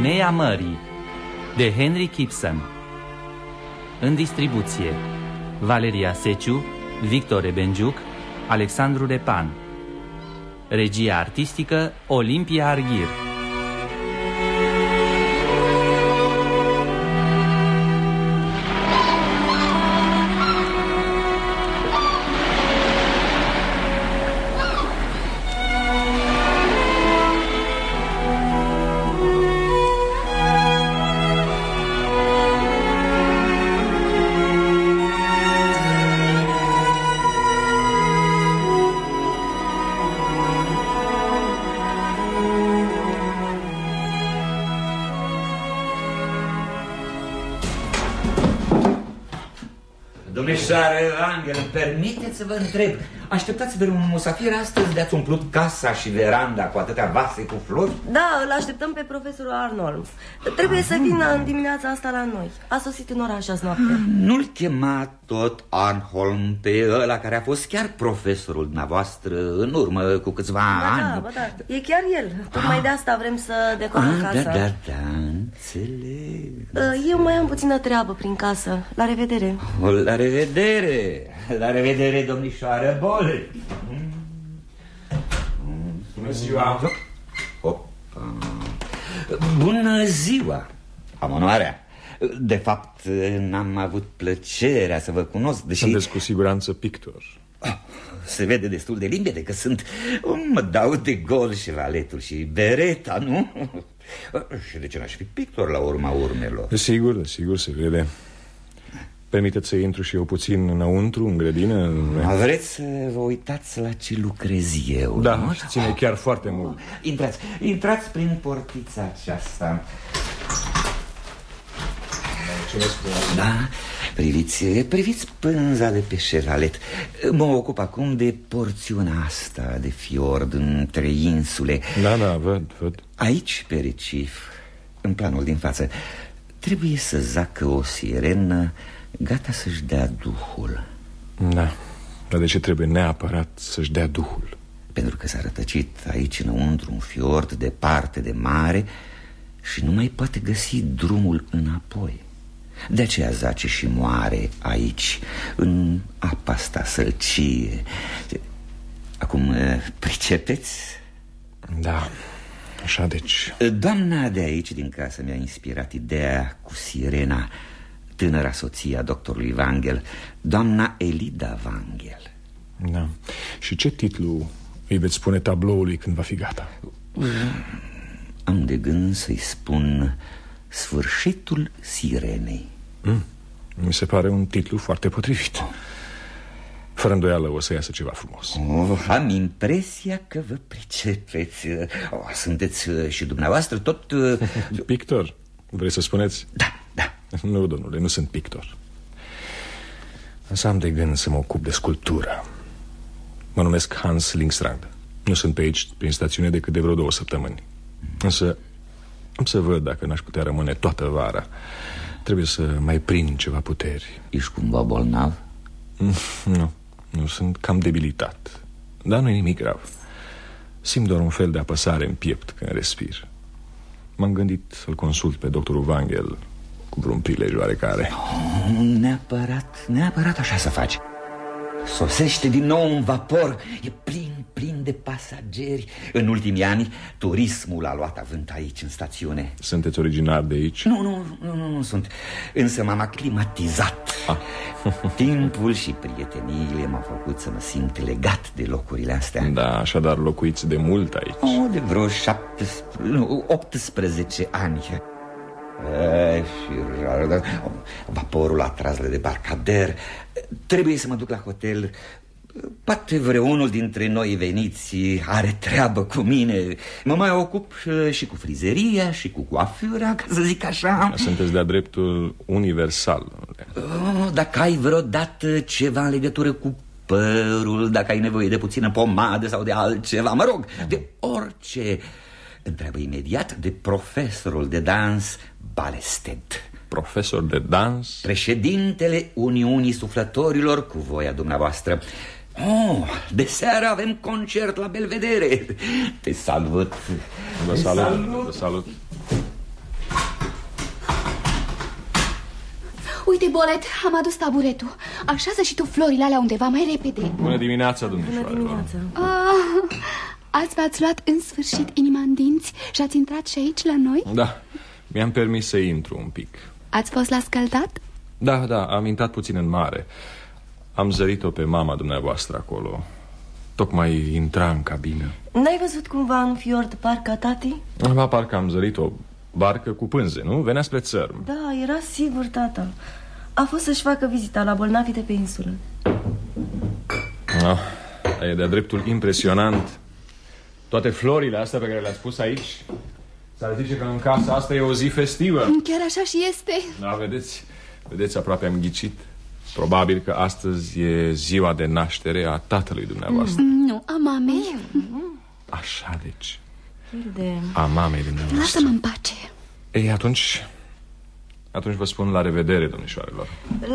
Femeia Mării de Henrik Ibsen. În distribuție Valeria Seciu, Victor Rebenjuc, Alexandru Repan. Regia artistică Olimpia Arghir. Domnișoară Angel, permiteți să vă întreb, așteptați vreun musafir astăzi de-ați umplut casa și veranda cu atâtea vase cu flori? Da, îl așteptăm pe profesorul Arnold. Trebuie să vină în dimineața asta la noi. A sosit în oraș azi noapte. Nu-l chema tot Arnholm pe ăla care a fost chiar profesorul dumneavoastră în urmă cu câțiva ani? Da, e chiar el. Tocmai de asta vrem să decorăm casa. Da, înțeleg. Eu mai am puțină treabă prin casă. La revedere. La revedere. La revedere, domnișoară Bol. Bună ziua. Bună ziua. Am onoarea. De fapt, n-am avut plăcerea să vă cunosc, deși... Sunteți cu siguranță pictor. Se vede destul de limpede că sunt... Mă dau de gol șevaletul și bereta, nu? Și de ce n-aș fi pictor la urma urmelor? Desigur, se vede. Permiteți să intru și eu puțin înăuntru, în grădină? Vreți să vă uitați la ce lucrez eu? Da, nu? ține chiar foarte mult. Intrați prin portița aceasta. Da, priviți pânza de pe șevalet. Mă ocup acum de porțiunea asta de fiord între insule. Da, văd. Aici, pe recif, în planul din față, trebuie să zacă o sirenă gata să-și dea duhul. Da, dar de ce trebuie neapărat să-și dea duhul? Pentru că s-a rătăcit aici înăuntru un fiord departe de mare și nu mai poate găsi drumul înapoi. De aceea zace și moare aici, în apa asta sălcie. Acum, pricepeți? Da, așa deci. Doamna de aici din casă mi-a inspirat ideea cu sirena, tânăra soția doctorului Wangel, doamna Elida Wangel. Da. Și ce titlu îi veți spune tabloului când va fi gata? Am de gând să-i spun Sfârșitul sirenei. Mi se pare un titlu foarte potrivit. Fără îndoială o să iasă ceva frumos. Am impresia că vă pricepeți. Sunteți și dumneavoastră tot... Pictor, vrei să spuneți? Da. Nu, domnule, nu sunt pictor. Însă am de gând să mă ocup de sculptură. Mă numesc Hans Lingstrand. Nu sunt pe aici, prin stațiune, decât de vreo 2 săptămâni. Însă am să văd dacă n-aș putea rămâne toată vara. Trebuie să mai prind ceva puteri. Ești cumva bolnav? Nu, sunt cam debilitat. Dar nu e nimic grav. Simt doar un fel de apăsare în piept când respir. M-am gândit să-l consult pe doctorul Wangel cu vreun prilej oarecare. Neapărat așa să faci. Sosește din nou un vapor. E plin de pasageri. În ultimii ani turismul a luat avânt aici în stațiune. Sunteți originar de aici? Nu sunt. Însă m-am aclimatizat. Timpul și prieteniile m-au făcut să mă simt legat de locurile astea. Da, așadar locuiți de mult aici? De vreo 18 ani. Vaporul a tras de Barcader. Trebuie să mă duc la hotel. Poate vreunul dintre noi veniți are treabă cu mine. Mă mai ocup și cu frizeria și cu coafura, ca să zic așa. Sunteți de-a dreptul universal. Dacă ai vreodată ceva în legătură cu părul, dacă ai nevoie de puțină pomadă sau de altceva, mă rog, de orice, întreabă imediat de profesorul de dans Balested. Profesor de dans? Președintele Uniunii Suflătorilor, cu voia dumneavoastră. De seară avem concert la Belvedere. Te salut. Vă salut. Uite, Bolet, am adus taburetul. Așează și tu florile alea undeva mai repede. Bună dimineața, domnișoară. Bună dimineața. Ați v-ați luat în sfârșit inima în dinți și ați intrat și aici la noi? Da, mi-am permis să intru un pic. Ați fost la scăldat? Da, am intrat puțin în mare. Am zărit-o pe mama dumneavoastră acolo. Tocmai intra în cabină. N-ai văzut cumva în fiord barca, tati? Ba, parcă am zărit o barcă cu pânze, nu? Venea spre țărm. Da, era sigur, tata. A fost să-și facă vizita la bolnavii de pe insulă. E de-a dreptul impresionant. Toate florile astea pe care le-ați pus aici. S-ar zice că în casa asta e o zi festivă. Chiar așa și este. Da, vedeți, aproape am ghicit. Probabil că astăzi e ziua de naștere a tatălui dumneavoastră. Nu, a mamei. Așa, deci. Hilde. A mamei dumneavoastră. Lasă-mă în pace. Ei, atunci vă spun la revedere, domnișoarelor.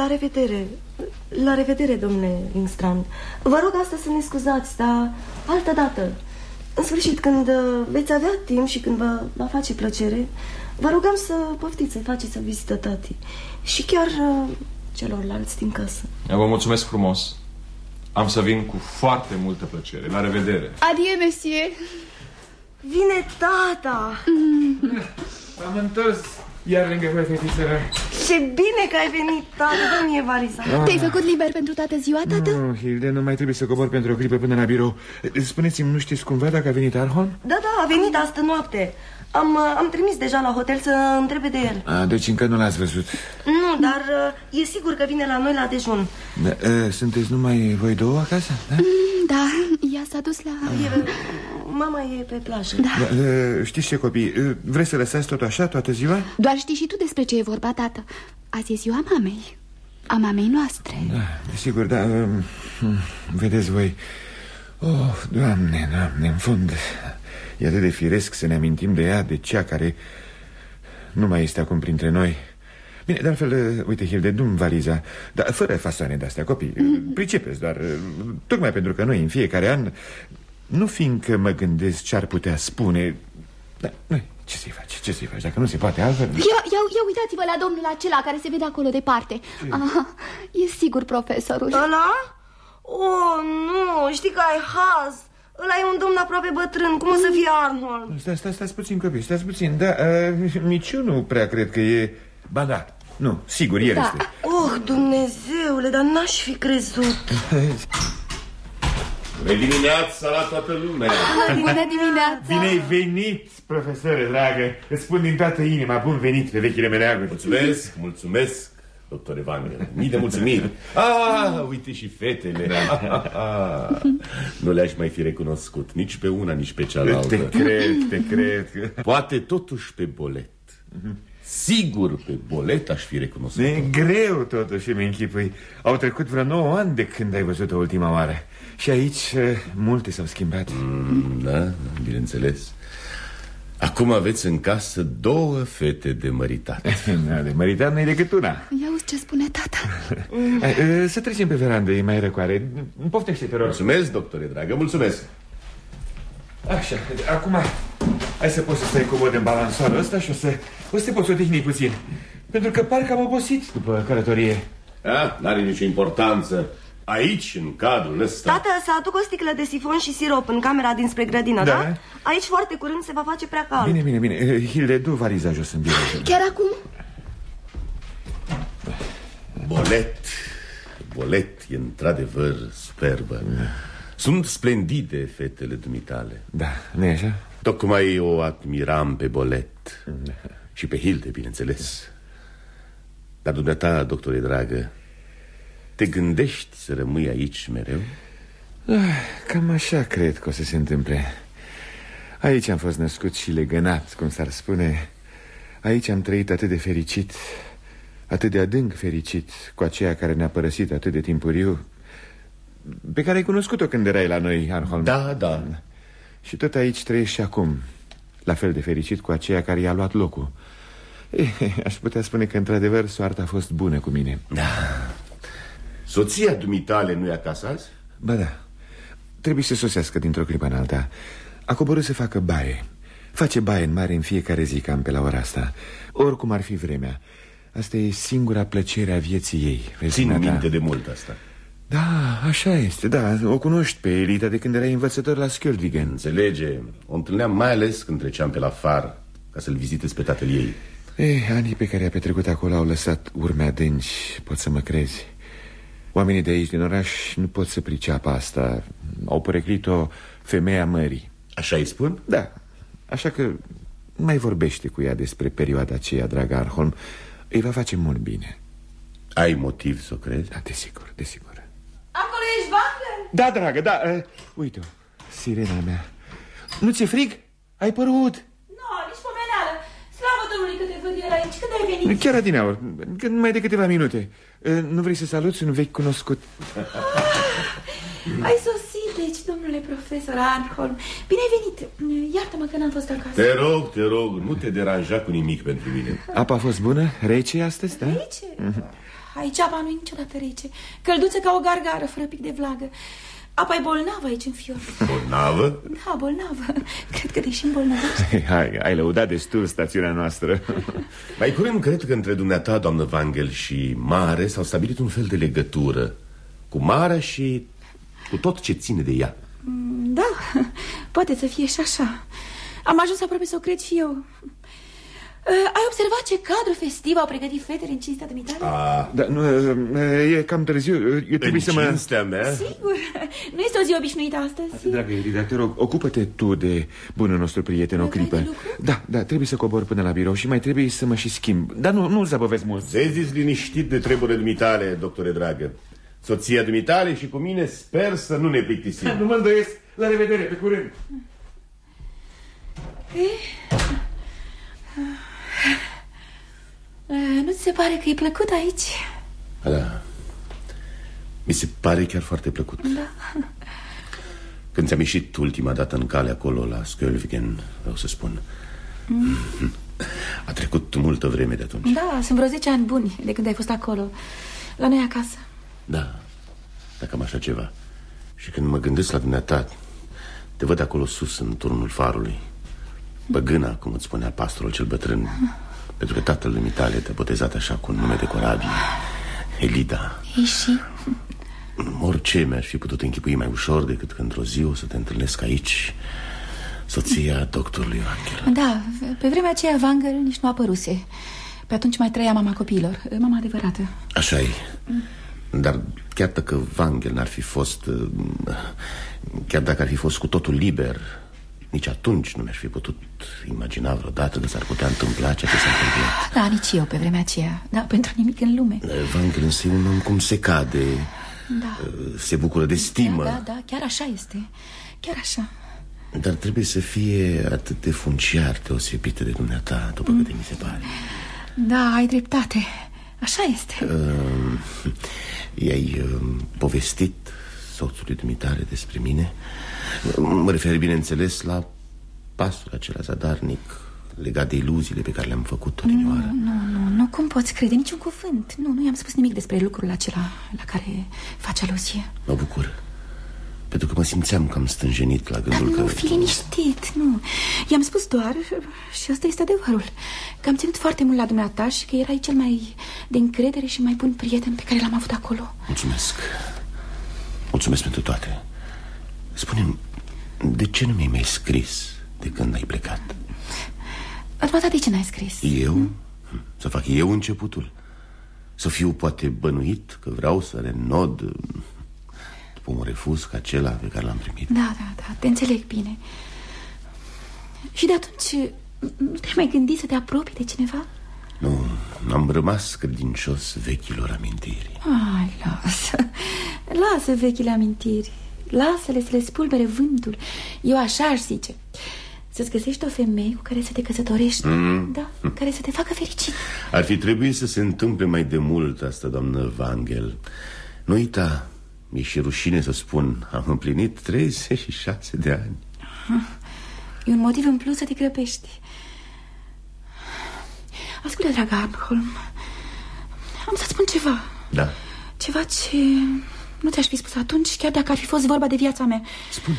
La revedere, domnule Lingstrand. Vă rog astăzi să ne scuzați, dar altă dată. În sfârșit, când veți avea timp și când vă va face plăcere, vă rugăm să poftiți să-i faceți o vizită tati. Și chiar celorlalți din casă. Vă mulțumesc frumos. Am să vin cu foarte multă plăcere. La revedere. Adieu, monsieur. Vine tata. M-am întors iar lângă voi, fetițără. Ce bine că ai venit, tata. Dă-mi e valiza. Te-ai făcut liber pentru toată ziua, tată? Nu, Hilde, nu mai trebuie să cobor pentru o clipă până la birou. Spuneți-mi, nu știți cumva dacă a venit Arholm? Da, a venit astă noapte. Am trimis deja la hotel să întrebe de el. Deci încă nu l-ați văzut. Nu, dar e sigur că vine la noi la dejun. Da, sunteți numai voi două acasă? Da? Da, ea s-a dus la... Mama e pe plajă. Da. Știți ce, copii, vreți să lăsați tot așa toată ziua? Doar știi și tu despre ce e vorba, tată. Azi e ziua mamei. A mamei noastre. Da, desigur, da. Vedeți voi. Oh, Doamne, în fond, e atât de firesc să ne amintim de ea, de cea care nu mai este acum printre noi. Bine, de altfel, uite, Hilde, du-mi valiza. Dar fără fasoane de-astea, copii. Pricepeți doar, tocmai pentru că noi în fiecare an, nu fiindcă mă gândesc ce ar putea spune. Da, ce să-i faci? Ce să-i faci? Dacă nu se poate altfel... Ia uitați-vă la domnul acela care se vede acolo departe. E sigur profesorul. Ăla? Oh, nu, știi că ai haz. Ăla e un domn aproape bătrân. Cum o să fie Arnold? Stați puțin, copii, stați puțin. Da, nici eu nu prea cred că e... Ba da, nu, sigur, el este. Oh, Dumnezeule, dar n-aș fi crezut. Bună dimineața la toată lumea. Bună dimineața. Bine ai venit, profesore dragă. Îți spun din toată inima, bun venit pe vechile meleaguri. Mulțumesc, doctore Wagner. Mii de mulțumiri. Uite și fetele. Nu le-aș mai fi recunoscut nici pe una, nici pe cealaltă. Te cred. Poate totuși pe Bolet. Sigur pe Bolet aș fi recunoscut. E greu totuși, îmi închipui. Au trecut vreo 9 ani de când ai văzut-o ultima oară. Și aici multe s-au schimbat. Da, bineînțeles. Acum aveți în casă 2 fete de măritat. De măritat nu-i decât una. Ia uzi ce spune tata. Să trecem pe verandă, e mai răcoare. Poftește, te rog. Mulțumesc, doctore dragă, mulțumesc. Așa, acum hai să poți să stai comod în balansoarul ăsta și o să te poți odihni puțin. Pentru că parcă am obosit după călătorie. N-are nicio importanță. Aici, în cadrul ăsta... Tată, să aduc o sticlă de sifon și sirop în camera dinspre grădină, da? Aici foarte curând se va face prea cald. Bine. Hilde, du valiza jos în birou. Chiar acum? Bolet e într-adevăr superbă. Sunt splendide fetele dumitale. Da, nu e așa? Tocmai o admiram pe Bolet. Și pe Hilde, bineînțeles. Dar dumneata, doctore dragă, te gândești să rămâi aici mereu? Cam așa cred că o să se întâmple. Aici am fost născut și legănat, cum s-ar spune. Aici am trăit atât de fericit, atât de adânc fericit cu aceea care ne-a părăsit atât de timpuriu, pe care ai cunoscut-o când erai la noi, Arnholm. Da. Și tot aici trăiești și acum, la fel de fericit cu aceea care i-a luat locul. Aș putea spune că într-adevăr soarta a fost bună cu mine. Da. Soția dumitale nu e acasă azi? Ba da. Trebuie să sosească dintr-o clipă în alta. A coborât să facă baie. Face baie în mare în fiecare zi cam pe la ora asta. Oricum ar fi vremea. Asta e singura plăcere a vieții ei. Țin minte de mult asta. Da, așa este, da. O cunoști pe Elita de când erai învățător la Skjöldvigen. Înțelege, o întâlneam mai ales când treceam pe la Far ca să-l vizitez pe tatăl ei. Anii pe care a petrecut acolo au lăsat urme adânci, poți să mă crezi. Oamenii de aici din oraș nu pot să priceapă asta. Au poreclit-o femeia mării. Așa îi spun? Da, așa că nu mai vorbește cu ea despre perioada aceea, dragă Arnholm. Îi va face mult bine. Ai motiv să o crezi? Da, desigur, desigur. Acolo ești, Wangel? Da, dragă, da. Uite-o, sirena mea. Nu ți-e frig? Ai părut? Nu, nici pomeneală. Slavă Domnului că te văd eu aici. Când ai venit? Chiar adineauri, numai de câteva minute. Nu vrei să saluți un vechi cunoscut? Ai sosit, deci, domnule profesor Arnholm. Bine ai venit. Iartă-mă că n-am fost acasă. Te rog, nu te deranja cu nimic pentru mine. Apa a fost bună? Rece astăzi, da? Rece? Aici apa nu e niciodată rece. Călduță ca o gargară, fără pic de vlagă. Apa e bolnavă aici în fior. Bolnavă? Da, bolnavă. Cred că deși îmbolnăvește. Hai, ai lăudat destul stațiunea noastră. Mai curând cred că între dumneata, doamnă Wangel, și Mare s-au stabilit un fel de legătură cu Marea și cu tot ce ține de ea. Da, poate să fie și așa. Am ajuns aproape să o cred și eu. Ai observat ce cadru festiv au pregătit fetele în cinstea dumitale? Da, nu, e cam târziu. Eu trebuie să mă... În cinstea mea? Sigur, nu este o zi obișnuită astăzi. Dragă Elida, te rog, ocupă-te tu de bunul nostru prieten o clipă. Da, trebuie să cobor până la birou și mai trebuie să mă și schimb. Dar nu zăbăvesc mult. Vezi liniștit de treburile dumitale, doctore dragă. Soția dumitale și cu mine sper să nu ne plictisim. Nu mă îndoiesc. La revedere, pe curând. Nu ți se pare că e plăcut aici? Da, mi se pare chiar foarte plăcut. Da. Când ți-am ieșit ultima dată în cale acolo la Skjöldvigen, vreau să spun, a trecut multă vreme de atunci. Da, sunt vreo 10 ani buni de când ai fost acolo, la noi acasă. Da, cam așa ceva. Și când mă gândesc la dumneata, te văd acolo sus în turnul farului, băgâna, cum îți spunea pastorul cel bătrân, pentru că tatăl dumitale te-a botezat așa cu un nume de corabie, Elida. Ei și? Orice mi-aș fi putut închipui mai ușor decât că într-o zi o să te întâlnesc aici, soția doctorului Wangel. Da, pe vremea aceea Wangel nici nu apăruse. Pe atunci mai trăia mama copiilor, mama adevărată. Așa e. Dar chiar dacă Wangel n-ar fi fost, chiar dacă ar fi fost cu totul liber, nici atunci nu mi-aș fi putut imagina vreodată că s-ar putea întâmpla ceea ce s-a întâmplat. Da, nici eu pe vremea aceea. Da, pentru nimic în lume. Wangel însă e un om cum se cade. Da. Se bucură de stimă. Da, chiar așa este. Chiar așa. Dar trebuie să fie atât de funciar deosebită de dumneata, după câte mi se pare. Da, ai dreptate. Așa este. I-ai povestit soțului dumitare despre mine? Mă refer, bineînțeles, la pasul acela zadarnic legat de iluziile pe care le-am făcut odinioară. Nu, cum poți crede? Niciun cuvânt. Nu i-am spus nimic despre lucrul acela la care face aluzie. Mă bucur, pentru că mă simțeam cam stânjenit la gândul că... Nu, fi liniștit, nu. I-am spus doar, și asta este adevărul, că am ținut foarte mult la dumneata și că erai cel mai de încredere și mai bun prieten pe care l-am avut acolo. Mulțumesc. Mulțumesc pentru toate. Spune-mi, de ce nu mi-ai mai scris de când ai plecat? Dumneata, de ce n-ai scris? Eu? Să fac eu începutul? Să fiu poate bănuit că vreau să renod după un refuz ca acela pe care l-am primit? Da, te înțeleg bine. Și de atunci nu te-ai mai gândit să te apropii de cineva? Nu, am rămas credincios vechilor amintiri. Ai, lasă vechile amintiri. Lasă-le să le spulbere vântul. Eu așa aș zice: să-ți găsești o femeie cu care să te căsătorești. Da, care să te facă fericit. Ar fi trebuit să se întâmple mai de mult asta, doamnă Wangel. Nu uita, mi-e și rușine să spun, am împlinit 36 de ani. E un motiv în plus să te grăbești. Ascultă, dragă Arnholm, am să spun ceva. Da. Ceva ce nu ți-aș fi spus atunci, chiar dacă ar fi fost vorba de viața mea. Spune.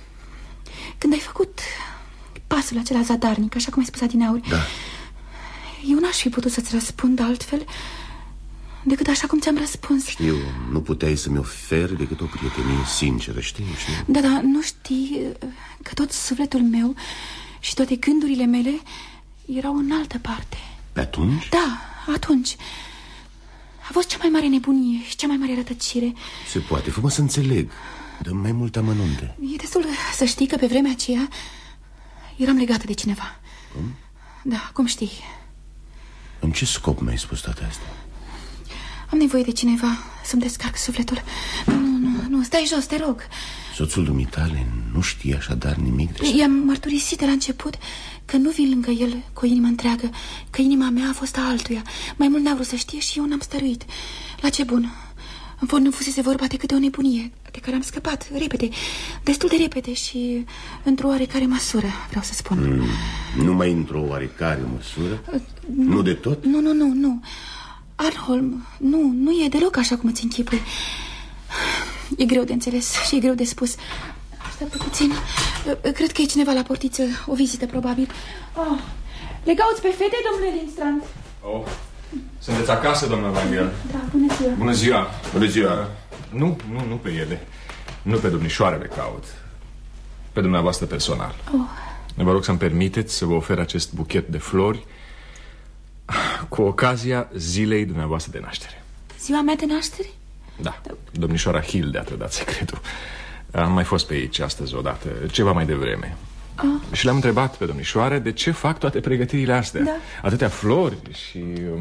Când ai făcut pasul acela zadarnic, așa cum ai spus adineauri, da, Eu n-aș fi putut să-ți răspund altfel decât așa cum ți-am răspuns. Știu, nu puteai să-mi oferi decât o prietenie sinceră, știu. Da, dar nu știi că tot sufletul meu și toate gândurile mele erau în altă parte. Pe atunci? Da, atunci. A fost cea mai mare nebunie și cea mai mare rătăcire. Se poate, fă-mă să înțeleg. Dă-mi mai multe amănunte. E destul să știi că pe vremea aceea eram legată de cineva. Cum? Da, cum știi. În ce scop mi-ai spus toate astea? Am nevoie de cineva să-mi descarc sufletul. Nu, stai jos, te rog. Soțul dumitale nu știe așadar nimic despre... I-am mărturisit de la început că nu vin lângă el cu o inimă întreagă, că inima mea a fost a altuia. Mai mult n-a vrut să știe și eu n-am stăruit. La ce bun? În fond nu fusese vorba decât de o nebunie de care am scăpat repede, destul de repede și într-o oarecare măsură, vreau să spun. Numai într-o oarecare măsură? Nu de tot? Nu. Arnholm, nu e deloc așa cum îți închipui. E greu de înțeles și e greu de spus. Așteaptă puțin. Cred că e cineva la portiță, o vizită probabil. Le cauți pe fete, domnule Lindstrand? Sunteți acasă, doamna Weingel? Da, bună ziua. Bună ziua. Bună ziua. Nu pe ele. Nu pe domnișoarele caut. Pe dumneavoastră personal. Vă rog să-mi permiteți să vă ofer acest buchet de flori cu ocazia zilei dumneavoastră de naștere. Ziua mea de naștere? Da, domnișoara Hilde a trădat secretul. Am mai fost pe aici astăzi odată, ceva mai devreme. Și le-am întrebat pe domnișoare de ce fac toate pregătirile astea. Da. Atâtea flori și...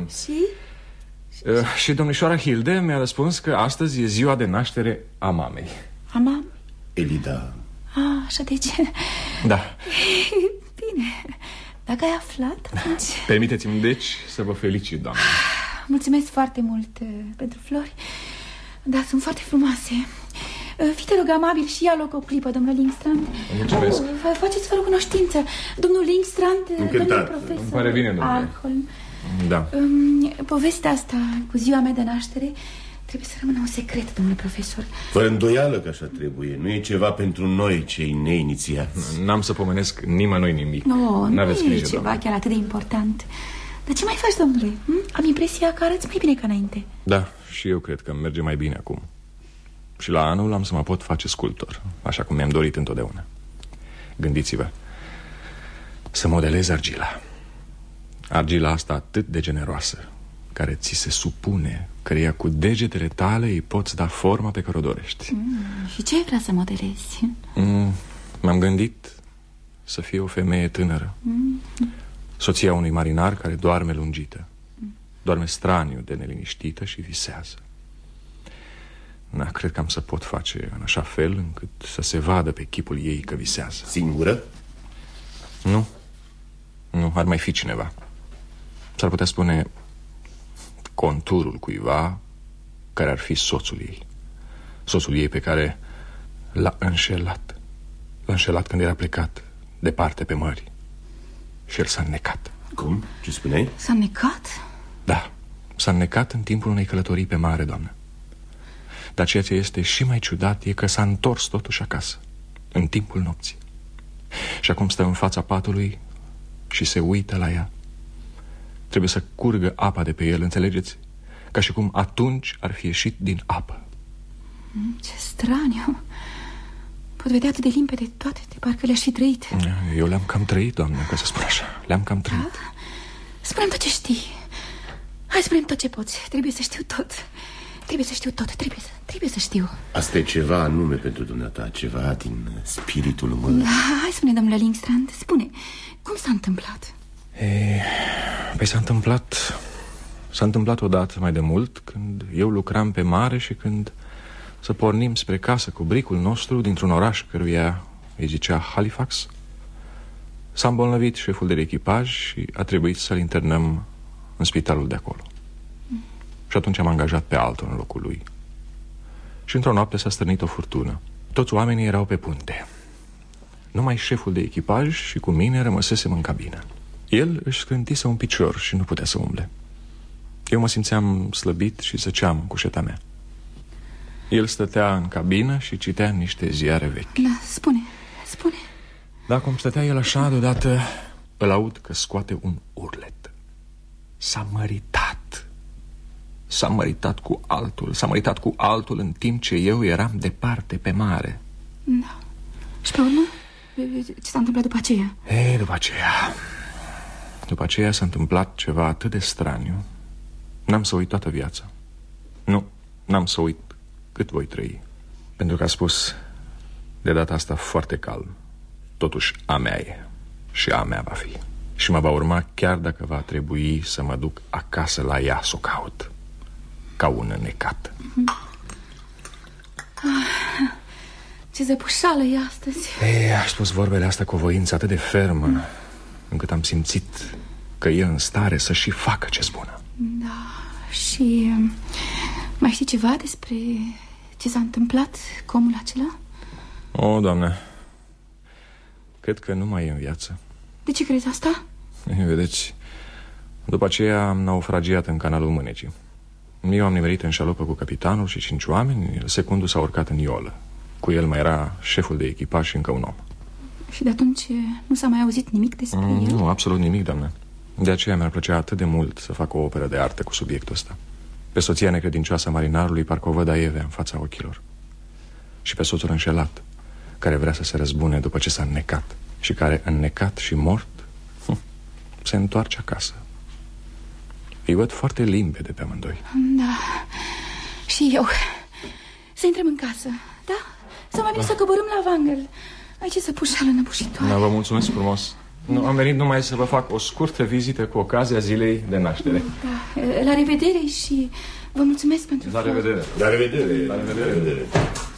Și domnișoara Hilde mi-a răspuns că astăzi e ziua de naștere a mamei. A mamei? Elida. Așa de ce? Da. Bine. Dacă ai aflat, atunci... Permiteți-mi, deci, să vă felicit, doamnă. Mulțumesc foarte mult pentru flori. Da, sunt foarte frumoase. Fii, te rog, amabil și ia loc o clipă, domnule Lindstrand. Mulțumesc. Faceți fără cunoștință. Domnul Lindstrand, domnul profesor. Îmi pare bine, domnule Arnholm. Da. Povestea asta cu ziua mea de naștere trebuie să rămână un secret, domnule profesor. Fără îndoială că așa trebuie. Nu e ceva pentru noi, cei neinițiați. N-am să pomenesc nimănui nimic. Nu N-aveți e grijă, ceva doamne. chiar atât de important. Dar ce mai faci, domnule? Am impresia că arăți mai bine ca înainte. Da, și eu cred că merge mai bine acum. Și la anul am să mă pot face sculptor, așa cum mi-am dorit întotdeauna. Gândiți-vă, să modelez argila. Argila asta atât de generoasă, care ți se supune, căreia cu degetele tale îi poți da forma pe care o dorești. Și ce ai vrea să modelezi? M-am gândit să fie o femeie tânără, soția unui marinar care doarme lungită, doarme straniu de neliniștită și visează. Cred că am să pot face în așa fel încât să se vadă pe chipul ei că visează. Singură? Nu, ar mai fi cineva. S-ar putea spune conturul cuiva care ar fi soțul ei. Soțul ei pe care l-a înșelat. L-a înșelat când era plecat departe pe mări. Și el s-a înnecat. Cum? Ce spuneai? S-a înnecat? Da, s-a înnecat în timpul unei călătorii pe mare, doamnă. Dar ceea ce este și mai ciudat e că s-a întors totuși acasă, în timpul nopții. Și acum stă în fața patului și se uită la ea. Trebuie să curgă apa de pe el, înțelegeți? Ca și cum atunci ar fi ieșit din apă. Ce straniu. Pot vedea atât de limpede toate, de parcă le-aș fi trăit. Eu le-am cam trăit, doamnă, ca să spun așa. Le-am cam trăit. Da? Spune-mi tot ce știi. Hai, spune-mi tot ce poți. Trebuie să știu tot. Trebuie să știu tot, trebuie să știu. Asta e ceva anume pentru dumneata, ceva din spiritul meu. Da, hai, spune, domnule Lindstrand, spune, cum s-a întâmplat? Păi s-a întâmplat odată mai de mult, când eu lucram pe mare și când să pornim spre casă cu bricul nostru dintr-un oraș căruia îi zicea Halifax. S-a îmbolnăvit șeful de echipaj și a trebuit să-l internăm în spitalul de acolo. Și atunci am angajat pe altul în locul lui. Și într-o noapte s-a stârnit o furtună. Toți oamenii erau pe punte. Numai șeful de echipaj și cu mine rămăsesem în cabină. El își scântise un picior și nu putea să umble. Eu mă simțeam slăbit și zăceam cu șeta mea. El stătea în cabină și citea niște ziare vechi. Da, spune. Dar cum stătea el așa, deodată îl aud că scoate un urlet. S-a măritat. S-a măritat cu altul. S-a măritat cu altul în timp ce eu eram departe pe mare. Da. Și pe urmă? Ce s-a întâmplat după aceea? Ei, după aceea s-a întâmplat ceva atât de straniu. N-am să uit toată viața. Nu, n-am să uit cât voi trăi. Pentru că a spus de data asta foarte calm: totuși a mea e și a mea va fi. Și mă va urma chiar dacă va trebui să mă duc acasă la ea să o caut, ca un înnecat. Ce zăpușală e astăzi. Ei, aș spus vorbele astea cu o voință atât de fermă, încât am simțit că e în stare să și facă ce spună. Da, și mai știi ceva despre ce s-a întâmplat cu omul acela? O, Doamne, cred că nu mai e în viață. De ce crezi asta? Vedeți, după aceea am naufragiat în canalul Mânecii. Eu am nimerit în șalupă cu capitanul și 5 oameni. Secundul s-a urcat în iolă. Cu el mai era șeful de echipaj și încă un om. Și de atunci nu s-a mai auzit nimic despre el? Nu, absolut nimic, doamne. De aceea mi-ar plăcea atât de mult să fac o operă de artă cu subiectul ăsta. Pe soția necredincioasă a marinarului parcă o văd aievea în fața ochilor. Și pe soțul înșelat, care vrea să se răzbune după ce s-a înnecat. Și care, înnecat și mort, se întoarce acasă. Îi văd foarte limpede pe amândoi. Da, și eu. Să intrăm în casă, da? Sau mai bine să coborâm la Wangel. Ai ce zăpușală năbușitoare. Da, vă mulțumesc frumos. Nu, am venit numai să vă fac o scurtă vizită cu ocazia zilei de naștere. Da, la revedere și vă mulțumesc pentru La revedere. La revedere. La revedere.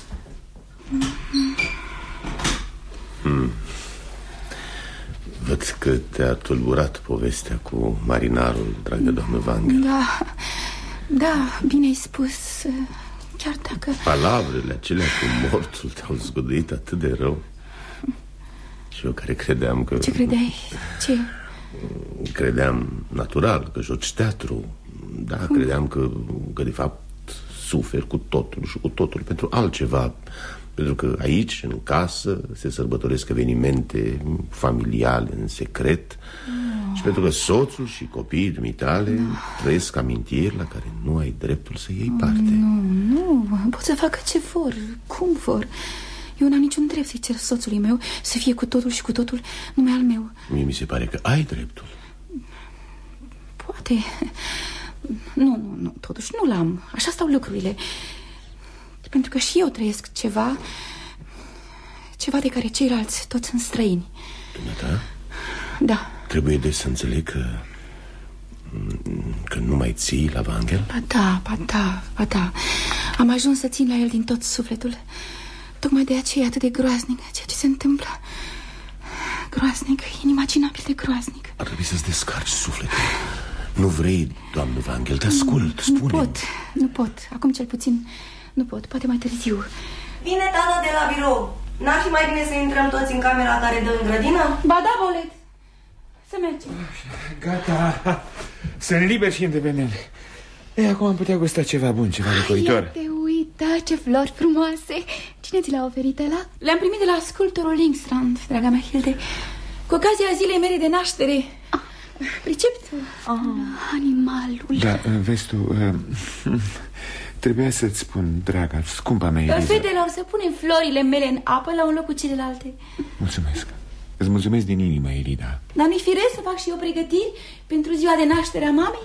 Văd că te-a tulburat povestea cu marinarul, dragă doamnă Wangel. Da, bine ai spus. Chiar dacă... Palavrele acelea cu mortul te-au zguduit atât de rău. Și eu care credeam că... Ce credeai? Ce? Credeam natural că joci teatru. Da, credeam că de fapt suferi cu totul și cu totul pentru altceva. Pentru că aici, în casă, se sărbătoresc evenimente familiale în secret. Și pentru că soțul și copiii dumitale trăiesc amintiri la care nu ai dreptul să iei parte. Nu, pot să facă ce vor, cum vor. Eu n-am niciun drept să-i cer soțului meu să fie cu totul și cu totul numai al meu. Mie mi se pare că ai dreptul. Poate. Nu, totuși nu l-am. Așa stau lucrurile. Pentru că și eu trăiesc ceva de care ceilalți toți sunt străini. Dumneata? Da. Trebuie deci să înțeleg că nu mai ții la Wangel? Ba da. Am ajuns să țin la el din tot sufletul. Tocmai de aceea e atât de groaznic ceea ce se întâmplă. Groaznic, inimaginabil de groaznic. Ar trebui să-ți descarci sufletul. Nu vrei, doamnă Wangel, te ascult, spune-mi. Nu pot, acum cel puțin nu pot, poate mai târziu. Vine tata de la birou. N-ar fi mai bine să intrăm toți în camera care dă în grădină? Ba da, Bolet. Să mergem. Gata, sunt liber și independent. Acum am putea gusta ceva bun, ceva locuitor. Ia te uită, ce flori frumoase. Cine ți l-a oferit ăla? Le-am primit de la sculptorul Lingstrand, draga mea Hilde, cu ocazia zilei mele de naștere. Pricepi? Animalul. Da, vezi tu, trebuia să-ți spun, draga, scumpa mea Eliza. Fetele, o să punem florile mele în apă la un loc cu celelalte. Mulțumesc. Îți mulțumesc din inimă, Elida. Dar nu-i firesc să fac și eu pregătiri pentru ziua de naștere a mamei?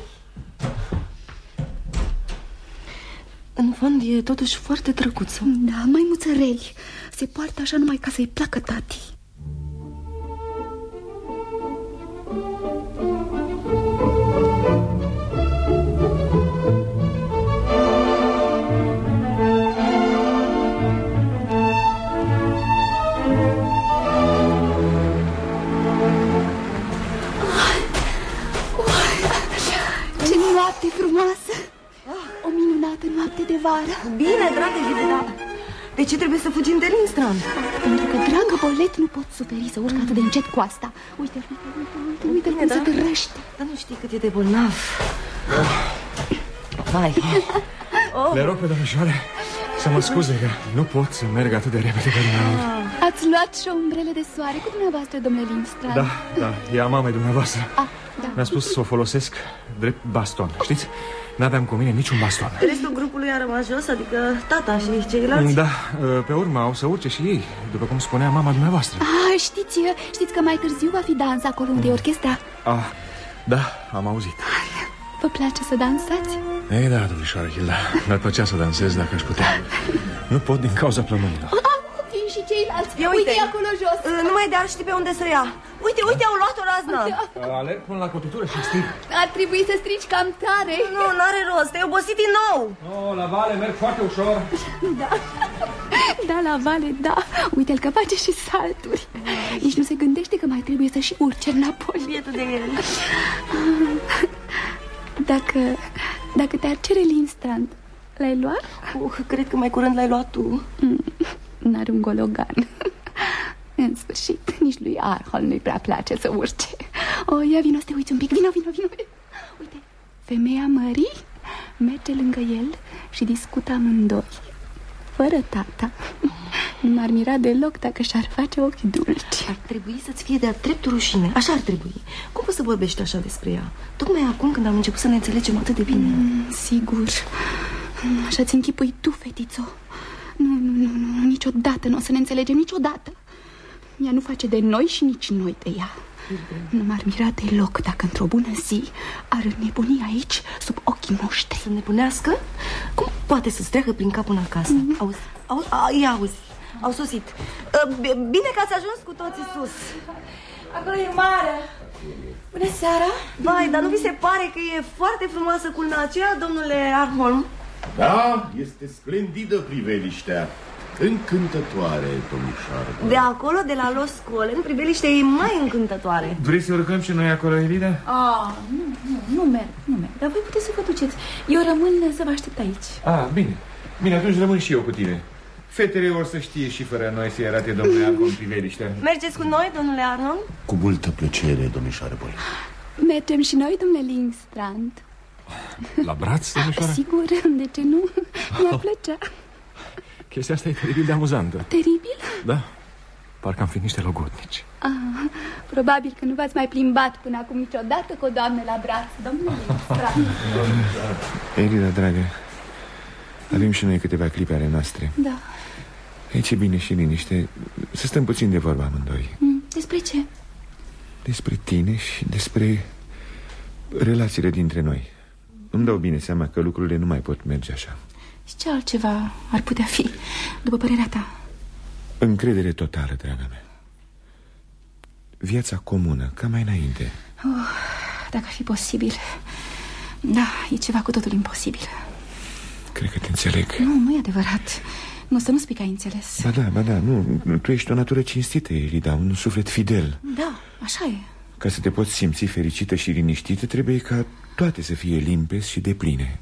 În fond e totuși foarte drăguță. Da, măimuță reli. Se poartă așa numai ca să-i placă tati. Ce noapte frumoasă! O minunată noapte de vară. Bine, dragă Hilda. De ce trebuie să fugim de Lindstrand? Pentru că, dragă Bolet, nu pot suferi să urc atât de încet cu asta. Uite-l cum se târăște. Dar nu știi cât e de bolnav. Vai. Le rog pe domnișoare să mă scuze că nu pot să merg atât de repede pe dumneavoastră. Ați luat și o umbrelă de soare cu dumneavoastră, domnule Lindstrand? Da, e a mamei dumneavoastră. Mi-a spus să o folosesc drept baston. Știți? N-aveam cu mine niciun baston. Restul grupului a rămas jos, adică tata și ceilalți? Da, pe urmă au să urce și ei, după cum spunea mama dumneavoastră. Știți că mai târziu va fi dans acolo unde e orchestra? Da, am auzit. Vă place să dansați? Ei, da, domnișoară Hilda, mi-ar plăcea să dansez dacă aș putea. Nu pot din cauza plămânilor. Vin și ceilalți. Uite acolo jos. Nu mai de-ar ști pe unde să ia. Uite, au luat o raznă. Alerg până la cotitură și strig. Ar trebui să strici cam tare. Nu, n-are rost, te-ai obosit din nou. La vale merg foarte ușor. Da, la vale, da. Uite-l că face și salturi. Nici nu se gândește că mai trebuie să și urce înapoi. Bietul de el. Dacă te-ar cere Lindstrand, l-ai luat? Cred că mai curând l-ai luat tu. N-are un gologan. În sfârșit, nici lui Arhol nu-i prea place să urce. Ia vino să te uiți un pic. Vino. Uite, femeia mării merge lângă el și discută amândoi, fără tata. Nu m-ar mira deloc dacă și-ar face ochi dulci. Ar trebui să-ți fie de-a dreptul rușine. Așa ar trebui. Cum poți să vorbești așa despre ea? Tocmai acum când am început să ne înțelegem atât de bine. Sigur. Așa-ți închipui tu, fetițo. Nu, niciodată nu o să ne înțelegem, niciodată. Ea nu face de noi și nici noi de ea. Nu m-ar mira deloc dacă într-o bună zi ar înnebuni aici, sub ochii noștri. Să nebunească? Cum poate să-ți treacă prin cap până acasă? Auzi, au sosit. Bine că ați ajuns cu toții sus. Acolo e mare. Bună seara. Vai, dar nu vi se pare că e foarte frumoasă culmea aceea, domnule Arholm? Da, este splendidă priveliștea. Încântătoare, domnișoară. De acolo, de la Los Scolen, priveliștea e mai încântătoare. Vrei să urcăm și noi acolo, Elida? Nu merg. Dar voi puteți să vă duceți. Eu rămân să vă aștept aici. Bine, atunci rămân și eu cu tine. Fetele or să știe și fără noi să-i arate domnule Arholm priveliștea. Mergeți cu noi, domnule Arholm? Cu multă plăcere, domnișoară Boyle. Mergem și noi, domnule Lindstrand. La braț, domnișoară? Sigur, de ce nu? Mi-ar plăcea. Chestia asta e teribil de amuzantă. Teribil? Da, parcă am fi niște logodnici. Probabil că nu v-ați mai plimbat până acum niciodată cu o doamnă la braț, domnule Lindstrand. Elida, dragă, avem și noi câteva clipe ale noastre. Da. Aici e bine și liniște. Să stăm puțin de vorba amândoi. Despre ce? Despre tine și despre relațiile dintre noi. Îmi dau bine seama că lucrurile nu mai pot merge așa. Și ce altceva ar putea fi, după părerea ta? Încredere totală, draga mea. Viața comună, ca mai înainte. Dacă ar fi posibil. Da, e ceva cu totul imposibil. Cred că te înțeleg. Nu e adevărat. Nu, să nu spui că ai înțeles. Ba da, nu. Tu ești o natură cinstită, Elida, un suflet fidel. Da, așa e. Ca să te poți simți fericită și liniștită, trebuie ca toate să fie limpezi și depline.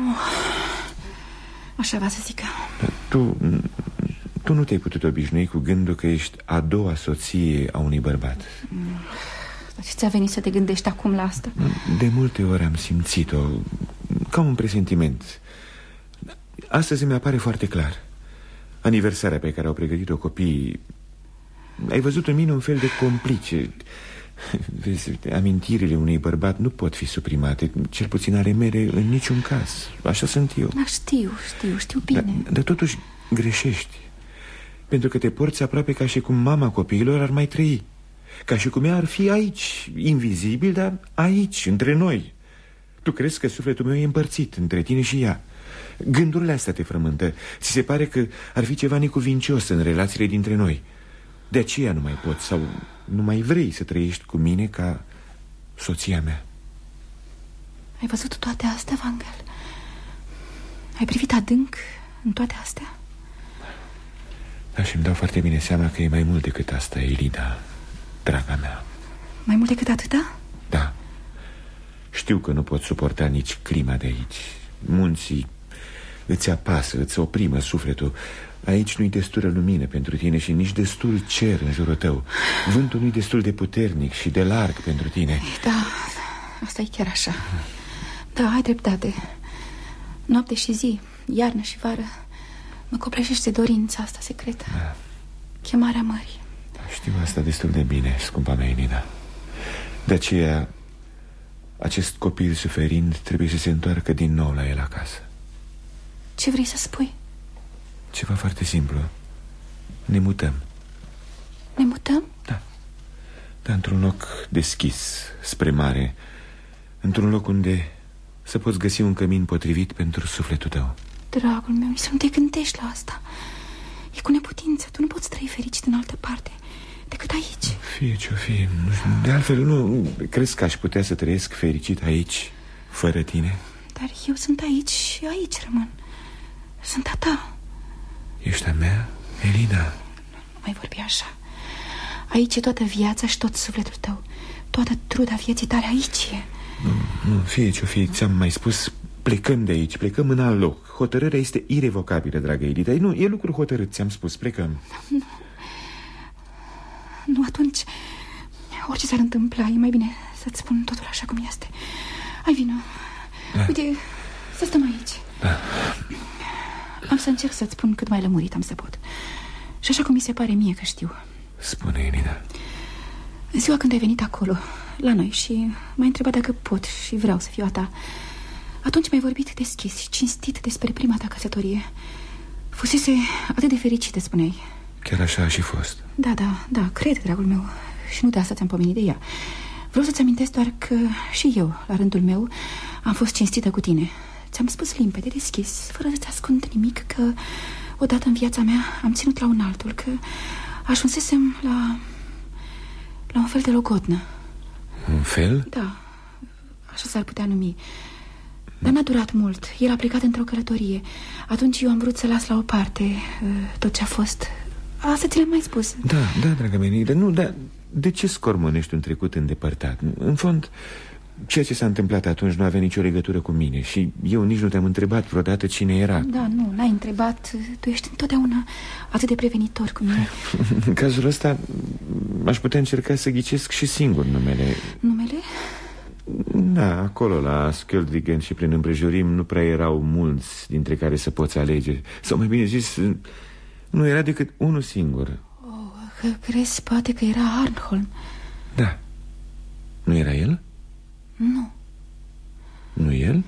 Așa va să zică. Tu nu te-ai putut obișnui cu gândul că ești a doua soție a unui bărbat. Dar ce ți-a venit să te gândești acum la asta? De multe ori am simțit-o ca un presentiment. Astăzi mi apare foarte clar. Aniversarea pe care au pregătit-o copiii. Ai văzut în mine un fel de complice. Vezi, amintirile unui bărbat nu pot fi suprimate, cel puțin ale mele în niciun caz. Așa sunt eu. Da, știu bine. Dar totuși greșești. Pentru că te porți aproape ca și cum mama copiilor ar mai trăi. Ca și cum ea ar fi aici, invizibil, dar aici, între noi. Tu crezi că sufletul meu e împărțit între tine și ea. Gândurile astea te frământă. Ți se pare că ar fi ceva necuvincios în relațiile dintre noi. De aceea nu mai poți sau nu mai vrei să trăiești cu mine ca soția mea. Ai văzut toate astea, Vangel? Ai privit adânc în toate astea? Da, și îmi dau foarte bine seama că e mai mult decât asta, Elida, draga mea. Mai mult decât atâta? Da. Știu că nu pot suporta nici clima de aici. Munții îți apasă, îți oprimă sufletul. Aici nu-i destulă lumină pentru tine și nici destul cer în jurul tău. Vântul nu-i destul de puternic și de larg pentru tine. Da, asta e chiar așa. Da, ai dreptate. Noapte și zi, iarnă și vară, mă copleșește dorința asta secretă. Da. Chemarea mării. Știu asta destul de bine, scumpa mea Elida. De aceea acest copil suferind trebuie să se întoarcă din nou la el acasă. Ce vrei să spui? Ceva foarte simplu. Ne mutăm. Ne mutăm? Da. Dar într-un loc deschis spre mare, într-un loc unde să poți găsi un cămin potrivit pentru sufletul tău. Dragul meu, să nu te gândești la asta. E cu neputință, tu nu poți trăi fericit în altă parte decât aici. Fie ce-o fie, nu știu, de altfel nu crezi că aș putea să trăiesc fericit aici, fără tine? Dar eu sunt aici și aici rămân. Sunt a ta. Ești a mea, Elina? Nu mai vorbi așa. Aici e toată viața și tot sufletul tău. Toată truda vieții tale aici e. Nu, fie ce-o fie, ți-am mai spus, plecăm de aici, plecăm în alt loc. Hotărârea este irevocabilă, dragă Elida. Nu, e lucru hotărât, ți-am spus, plecăm. Nu, atunci, orice s-ar întâmpla, e mai bine să-ți spun totul așa cum este. Hai, vină. Da. Uite, să stăm aici. Da. Am să încerc să-ți spun cât mai lămurit am să pot. Și așa cum mi se pare mie că știu. Spune, Elina. În ziua când ai venit acolo, la noi, și m-ai întrebat dacă pot și vreau să fiu a ta, atunci mi-ai vorbit deschis și cinstit despre prima ta căsătorie. Fusese atât de fericită, spuneai. Chiar așa a și fost. Da, cred, dragul meu. Și nu de asta ți-am pomenit de ea. Vreau să-ți amintesc doar că și eu, la rândul meu, am fost cinstită cu tine. Ți-am spus limpede, deschis, fără să-ți ascund nimic, că odată în viața mea am ținut la un altul, că ajunsesem la un fel de logodnă. Un fel? Da, așa s-ar putea numi. Dar n-a durat mult. El a plecat într-o călătorie. Atunci eu am vrut să las la o parte tot ce a fost. Asta ți l-am mai spus. Da, dragă mea, dar nu, dar de ce scormonești un trecut îndepărtat? În fond, ceea ce s-a întâmplat atunci nu avea nicio legătură cu mine. Și eu nici nu te-am întrebat vreodată cine era. Da, nu, n-ai întrebat. Tu ești întotdeauna atât de prevenitor cu mine. În cazul ăsta aș putea încerca să ghicesc și singur numele. Numele? Da, acolo la Skjöldvigen și prin împrejurim nu prea erau mulți dintre care să poți alege. Sau mai bine zis, nu era decât unul singur. Că crezi poate că era Arnholm? Da. Nu era el? Nu. Nu el?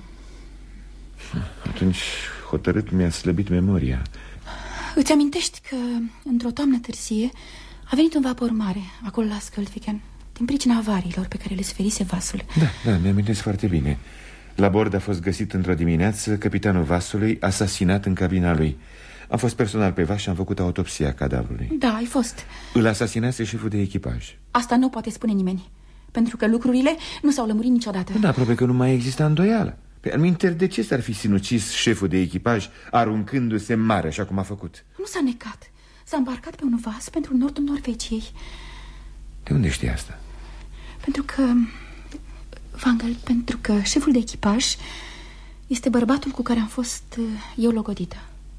Atunci hotărât mi-a slăbit memoria. Îți amintești că într-o toamnă târzie a venit un vapor mare acolo la Skjöldvigen, din pricina avariilor pe care le suferise vasul. Da, mi-amintesc foarte bine. La bord a fost găsit într-o dimineață capitanul vasului asasinat în cabina lui. Am fost personal pe vas și am făcut autopsia cadavrului. Da, ai fost. Îl asasinase șeful de echipaj. Asta nu poate spune nimeni, pentru că lucrurile nu s-au lămurit niciodată. Da, aproape că nu mai exista îndoială. Pe alminteri, de ce s-ar fi sinucis șeful de echipaj aruncându-se în mare, așa cum a făcut? Nu s-a necat. S-a îmbarcat pe un vas pentru nordul Norvegiei. De unde știi asta? Pentru că, Wangel, pentru că șeful de echipaj este bărbatul cu care am fost eu logodită.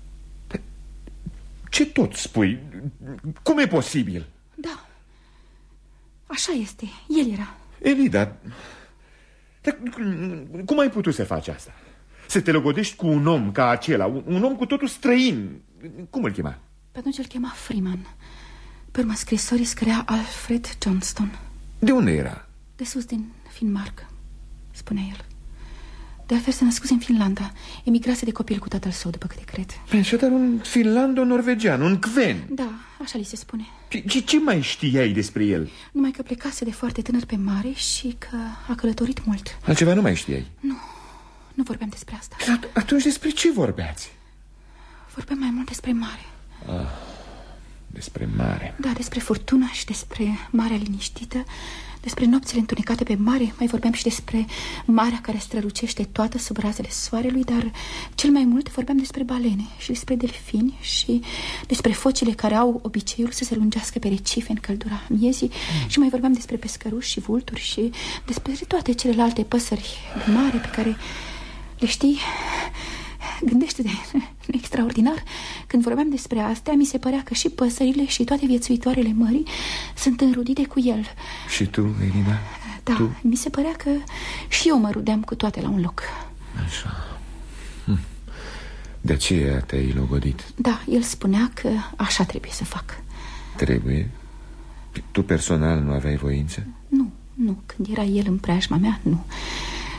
Ce tot spui? Cum e posibil? Da, așa este, el era. Elida, dar cum ai putut să faci asta? Să te logodești cu un om ca acela, un om cu totul străin. Cum îl chema? Pe atunci îl chema Freeman. Pe urma scrisorii scria Alfred Johnston. De unde era? De sus, din Finnmark, spunea el. De altfel se născuse în Finlanda. Emigrase de copil cu tatăl său, după câte cred. Așadar un finlando-norvegian, un kven. Da, așa li se spune. Ce mai știai despre el? Numai că plecase de foarte tânăr pe mare și că a călătorit mult. Altceva nu mai știai? Nu vorbeam despre asta. Atunci despre ce vorbeați? Vorbeam mai mult despre mare. Despre mare. Da, despre furtuna și despre marea liniștită, despre nopțile întunecate pe mare. Mai vorbeam și despre marea care strălucește toată sub razele soarelui. Dar cel mai mult vorbeam despre balene și despre delfini și despre focile care au obiceiul să se lungească pe recife în căldura miezii. Și mai vorbeam despre pescăruși și vulturi și despre toate celelalte păsări de mare pe care le știi. Gândește-te, extraordinar. Când vorbeam despre astea, mi se părea că și păsările și toate viețuitoarele mării sunt înrudite cu el. Și tu, Elina? Da, tu? Mi se părea că și eu mă rudeam cu toate la un loc. Așa. De aceea te-ai logodit? Da, el spunea că așa trebuie să fac. Trebuie? Tu personal nu aveai voință? Nu, când era el în preajma mea, nu.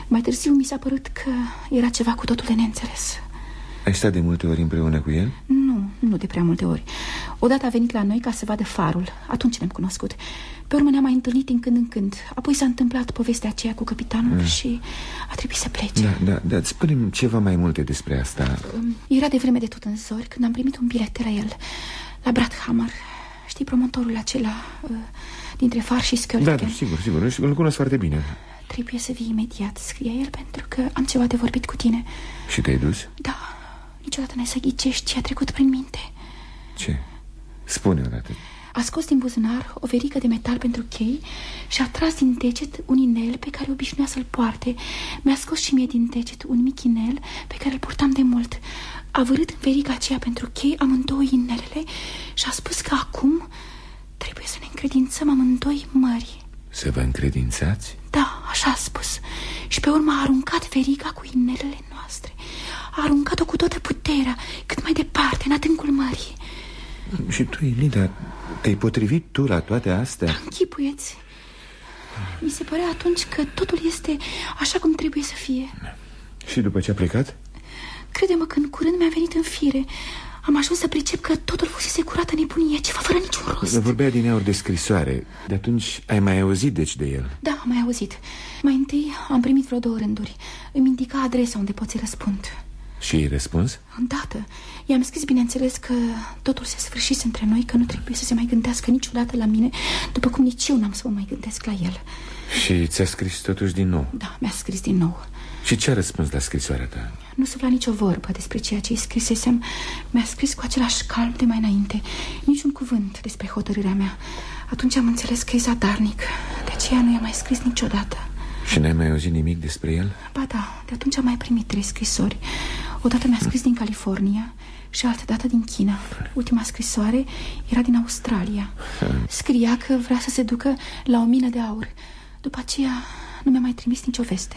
Mai târziu mi s-a părut că era ceva cu totul de neînțeles. Ai stat de multe ori împreună cu el? Nu de prea multe ori. Odată a venit la noi ca să vadă farul. Atunci ne-am cunoscut. Pe urmă ne-am mai întâlnit din când în când. Apoi s-a întâmplat povestea aceea cu capitanul și a trebuit să plece. Da, spune-mi ceva mai multe despre asta. Era de vreme de tot în zori când am primit un bilet de la el, la Bradhammer. Știi, promontorul acela dintre far și Skölken? Da, sigur, îl cunosc foarte bine. Trebuie să vii imediat, scria el, pentru că am ceva de vorbit cu tine. Și te-ai dus? Da, niciodată n-ai să ghicești ce a trecut prin minte. Ce? Spune odată. A scos din buzunar o verigă de metal pentru chei și a tras din deget un inel pe care obișnuia să-l poarte. Mi-a scos și mie din deget un mic inel pe care îl purtam de mult. A vârât în veriga aceea pentru chei amândouă inelele și a spus că acum trebuie să ne încredințăm amândoi mării. Să vă încredințați? Da, așa a spus. Și pe urmă a aruncat veriga cu inelele noastre. A aruncat-o cu toată puterea, cât mai departe, în adâncul mării. Și tu, Elida, te-ai potrivit tu la toate astea? Închipuieți. Mi se părea atunci că totul este așa cum trebuie să fie. Și după ce a plecat? Crede-mă că în curând mi-a venit în fire. Am ajuns să pricep că totul fusese curată nebunie, ceva fără niciun rost. Vorbea din aur de scrisoare. De atunci ai mai auzit deci de el? Da, am mai auzit. Mai întâi am primit vreo 2 rânduri. Îmi indica adresa unde pot să răspund. Și ai răspuns? Îndată. I-am scris, bineînțeles, că totul se sfârșise între noi, că nu trebuie să se mai gândească niciodată la mine, după cum nici eu n-am să mă mai gândesc la el. Și ți-a scris totuși din nou? Da, mi-a scris din nou. Și ce a răspuns la scrisoarea ta? Nu sufla nicio vorbă despre ceea ce îi scrisesem. Mi-a scris cu același calm de mai înainte. Niciun cuvânt despre hotărârea mea. Atunci am înțeles că e zadarnic. De aceea nu i-am mai scris niciodată. Și n-ai mai auzit nimic despre el? Ba da, de atunci am mai primit 3 scrisori. Odată mi-a scris din California și altă dată din China. Ultima scrisoare era din Australia. Scria că vrea să se ducă la o mină de aur. După aceea nu mi-a mai trimis nicio veste.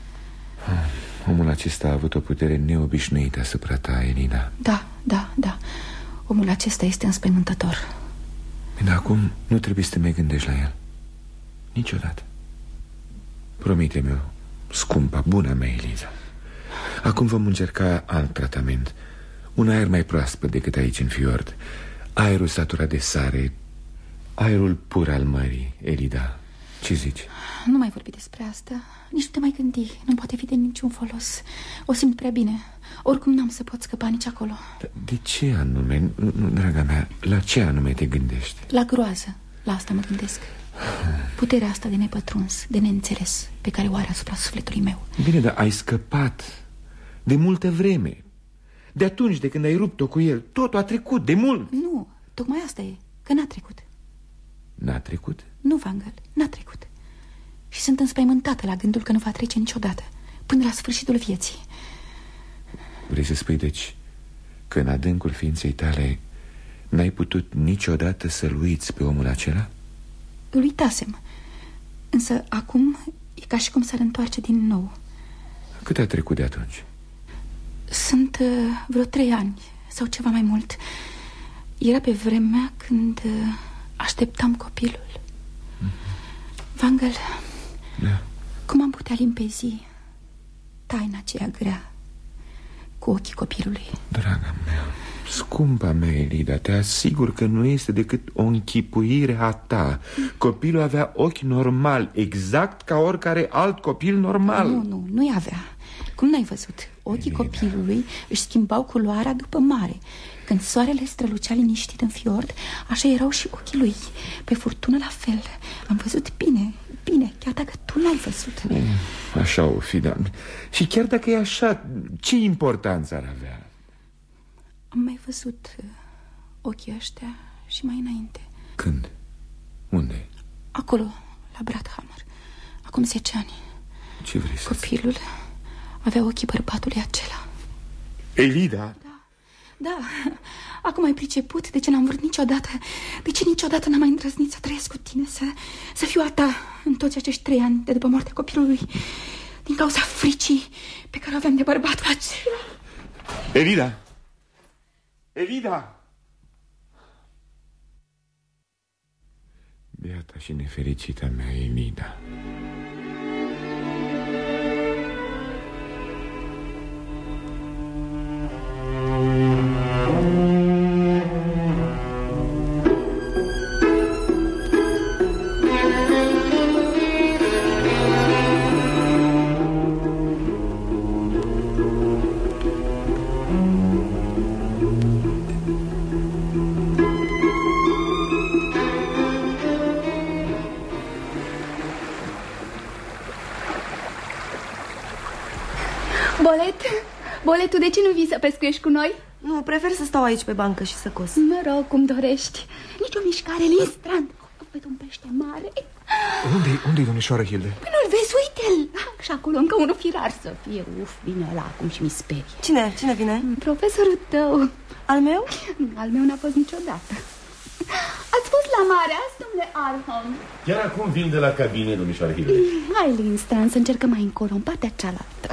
Omul acesta a avut o putere neobișnuită asupra ta, Elina. Da. Omul acesta este înspăimântător. Dar acum nu trebuie să te mai gândești la el. Niciodată. Promite-mi-o, scumpa, buna mea, Eliza. Acum vom încerca alt tratament. Un aer mai proaspăt decât aici în fiord. Aerul saturat de sare. Aerul pur al mării, Elida. Ce zici? Nu mai vorbi despre asta. Nici nu te mai gândi. Nu poate fi de niciun folos. O simt prea bine. Oricum n-am să pot scăpa nici acolo. De ce anume, draga mea, la ce anume te gândești? La groază, la asta mă gândesc. Puterea asta de nepătruns, de neînțeles, pe care o are asupra sufletului meu. Bine, dar ai scăpat de multă vreme. De atunci, de când ai rupt-o cu el, totul a trecut, de mult. Nu, tocmai asta e, că n-a trecut. N-a trecut? Nu, Wangel, n-a trecut. Și sunt înspăimântată la gândul că nu va trece niciodată, până la sfârșitul vieții. Vrei să spui, deci, că în adâncul ființei tale n-ai putut niciodată să-l uiți pe omul acela? Îl uitasem, însă acum e ca și cum s-ar întoarce din nou. Cât a trecut de atunci? Sunt vreo 3 ani sau ceva mai mult. Era pe vremea când așteptam copilul. Wangel, da. Cum am putea limpezi taina aceea grea cu ochii copilului? Draga mea, scumpa mea, Elida, te asigur că nu este decât o închipuire a ta. Copilul avea ochi normal, exact ca oricare alt copil normal. Nu-i avea. Cum n-ai văzut? Ochii copilului își schimbau culoarea după mare. Când soarele strălucea liniștit în fiord, așa erau și ochii lui. Pe furtună la fel. Am văzut bine, chiar dacă tu n-ai văzut. Așa o fi, dar... Și chiar dacă e așa, ce importanță ar avea? Am mai văzut ochii ăștia și mai înainte. Când? Unde? Acolo, la Bradhammer. Acum 10 ani. Ce vrei să... Copilul avea ochii bărbatului acela. Elida? Da, acum ai priceput de ce n-am vrut niciodată. De ce niciodată n-am mai îndrăznit să trăiesc cu tine, să fiu a ta în toți acești 3 ani de după moartea copilului. Din cauza fricii pe care o aveam de bărbatul acela. Elida! Elida! Beata și nefericita mea, Elida. Boletu, de ce nu vii să pescuiești cu noi? Nu, prefer să stau aici pe bancă și să cos. Mă rog, cum dorești. Nici o mișcare, Lindstrand. Văd un pește mare. Unde-i domnișoară Hilde? Păi nu-l vezi, uite-l. Și acolo încă unul firar să fie. Uf, vine ăla acum și mi sperie. Cine vine? Profesorul tău. Al meu? Al meu n-a fost niciodată. Ați fost la mare azi, domnule Arham? Chiar acum vin de la cabine, domnișoară Hilde. Hai, Lindstrand, să încercăm mai încolo, în partea cealaltă.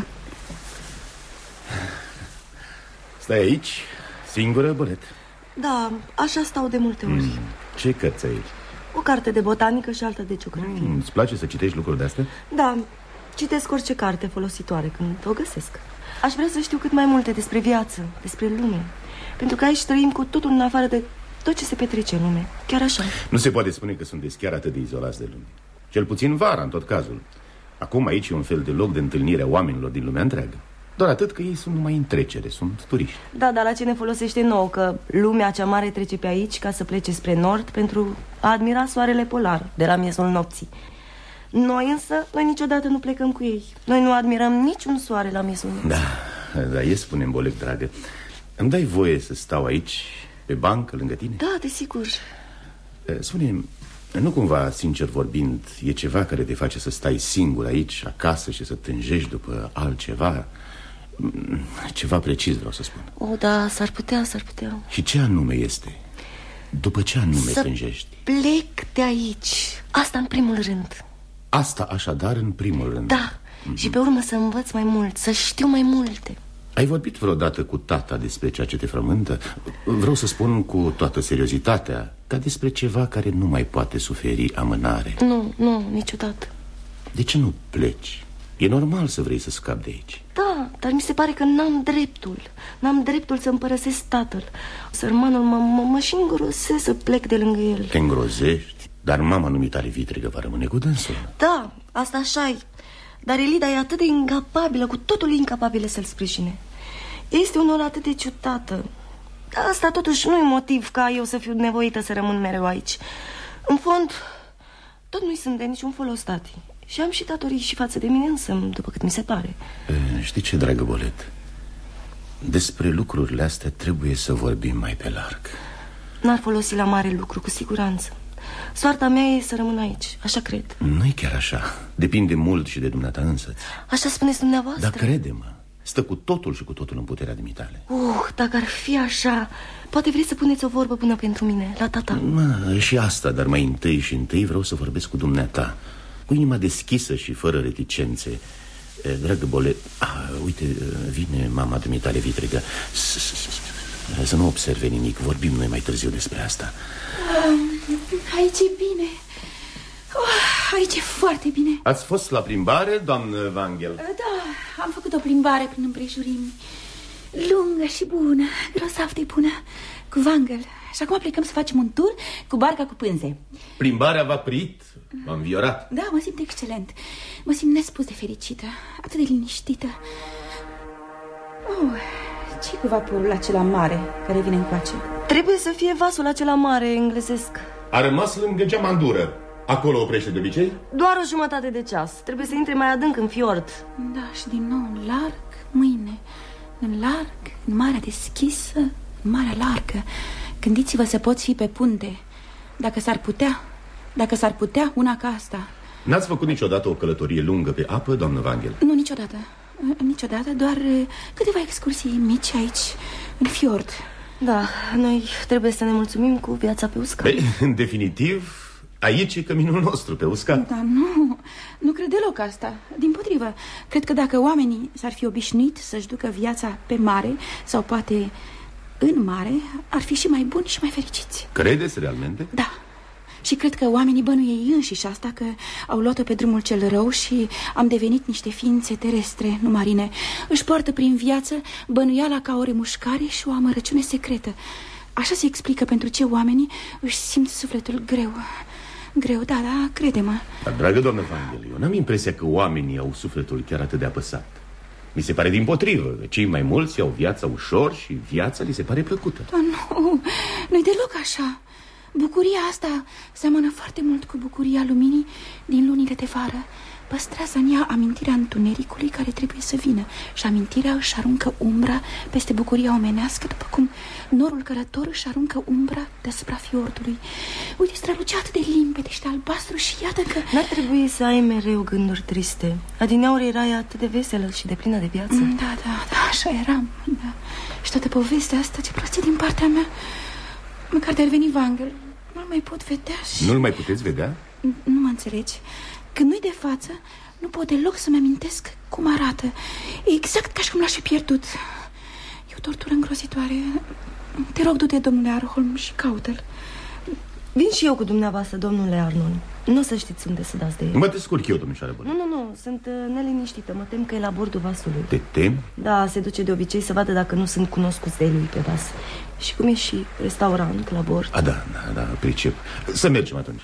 Stai aici, singură, Bolet? Da, așa stau de multe ori. Ce cărți ai aici? O carte de botanică și alta de geografie. Îți place să citești lucruri de-astea? Da, citesc orice carte folositoare când o găsesc. Aș vrea să știu cât mai multe despre viață, despre lume. Pentru că aici trăim cu totul în afară de tot ce se petrece în lume. Chiar așa. Nu se poate spune că sunteți chiar atât de izolați de lume. Cel puțin vara, în tot cazul. Acum aici e un fel de loc de întâlnire a oamenilor din lumea întreagă. Doar atât că ei sunt numai în trecere, sunt turiști. Da, dar la ce ne folosește nouă că lumea cea mare trece pe aici ca să plece spre nord pentru a admira soarele polar de la miezul nopții. Noi niciodată nu plecăm cu ei. Noi nu admirăm niciun soare la miezul nopții. Da, spune-mi, Bolec, dragă, îmi dai voie să stau aici, pe bancă, lângă tine? Da, desigur. Spune-mi, nu cumva, sincer vorbind, e ceva care te face să stai singur aici, acasă și să tânjești după altceva? Ceva precis vreau să spun. O, da, s-ar putea. Și ce anume este? După ce anume tânjești? Plec de aici. Asta în primul rând. Asta așadar în primul rând. Da, și pe urmă să învăț mai mult, să știu mai multe. Ai vorbit vreodată cu tata despre ceea ce te frământă? Vreau să spun cu toată seriozitatea, ca despre ceva care nu mai poate suferi amânare. Nu, niciodată. De ce nu pleci? E normal să vrei să scapi de aici. Da, dar mi se pare că n-am dreptul. N-am dreptul să împărăsesc tatăl. Sărmanul mă și îngrozesc să plec de lângă el. Te îngrozești? Dar mama numitare Vitregă va rămâne cu dânsul. Da, asta așa-i. Dar Elida e atât de incapabilă, cu totul incapabilă să-l sprijine. Este uneori atât de ciudată. Asta totuși nu e motiv ca eu să fiu nevoită să rămân mereu aici. În fond, tot nu-i sunt de niciun folos, tati. Și am și datorii și față de mine însă, după cât mi se pare. Știi ce, dragă Bolet? Despre lucrurile astea trebuie să vorbim mai pe larg. N-ar folosi la mare lucru, cu siguranță. Soarta mea e să rămân aici, așa cred. Nu-i chiar așa. Depinde mult și de dumneata însăți. Așa spuneți dumneavoastră? Dar crede-mă, stă cu totul și cu totul în puterea dumitale. Dacă ar fi așa, poate vreți să puneți o vorbă bună pentru mine, la tata. Și asta, dar mai întâi vreau să vorbesc cu dumneata, cu inima deschisă și fără reticențe. Dragă Bolet, uite, vine mama dumitale Vitregă. Să nu observe nimic, vorbim noi mai târziu despre asta. Aici e bine. Aici e foarte bine. Ați fost la plimbare, doamnă Wangel? Da, am făcut o plimbare prin împrejurimi. Lungă și bună, grosav de bună, cu Wangel. Și acum plecăm să facem un tur cu barca cu pânze. Plimbarea v-a prit? M-a înviorat? Da, mă simt excelent. Mă simt nespus de fericită, atât de liniștită. Ce cu vaporul acela mare care vine încoace? Trebuie să fie vasul acela mare, englezesc. A rămas lângă geamandură. Acolo oprește de obicei? Doar o jumătate de ceas. Trebuie să intre mai adânc în fiord. Da, și din nou în larg, mâine. În larg, în marea deschisă, în marea largă. Gândiți-vă să poți fi pe punte. Dacă s-ar putea una ca asta. N-ați făcut niciodată o călătorie lungă pe apă, doamnă Wangel? Nu, niciodată, doar câteva excursii mici aici, în fiord. Da, noi trebuie să ne mulțumim cu viața pe uscat. În definitiv, aici e căminul nostru, pe uscat. Da, nu cred deloc asta. Dimpotrivă, cred că dacă oamenii s-ar fi obișnuit să-și ducă viața pe mare, sau poate în mare, ar fi și mai buni și mai fericiți. Credeți realmente? Da. Și cred că oamenii bănuie ei înșiși asta, că au luat-o pe drumul cel rău și am devenit niște ființe terestre, nu marine. Își poartă prin viață bănuiala ca o remușcare și o amărăciune secretă. Așa se explică pentru ce oamenii își simt sufletul greu, da, crede-mă. Dar, dragă doamnă Wangel, eu n-am impresia că oamenii au sufletul chiar atât de apăsat. Mi se pare dimpotrivă, că cei mai mulți au viața ușor și viața li se pare plăcută. Da, nu-i deloc așa. Bucuria asta seamănă foarte mult cu bucuria luminii din lunile de vară, păstrează în ea amintirea întunericului care trebuie să vină. Și amintirea își aruncă umbra peste bucuria omenească, după cum norul călător își aruncă umbra deasupra fiordului. Uite, strălucea atât de limpede și de albastru și iată că... N-ar trebui să ai mereu gânduri triste. Adineauri erai atât de veselă și de plină de viață. Da, așa eram, da. Și toată povestea asta, ce prostie din partea mea. Măcar de-ar veni Wangel, nu-l mai pot vedea și... Nu-l mai puteți vedea? Nu mă înțelegi. Când nu-i de față, nu pot deloc să-mi amintesc cum arată. E exact ca și cum l-aș fi pierdut. E o tortură îngrozitoare. Te rog, du-te, domnule Arholm, și caută-l. Vin și eu cu dumneavoastră, domnule Arnon. Nu o să știți unde să dați de el. Mă descurc eu, domnișoară bună. Nu, sunt neliniștită. Mă tem că e la bordul vasului. Te temi? Da, se duce de obicei să vadă dacă nu sunt cunoscuți de lui pe vas. Și cum e și restaurant la bord. Da, pricep. Să mergem atunci.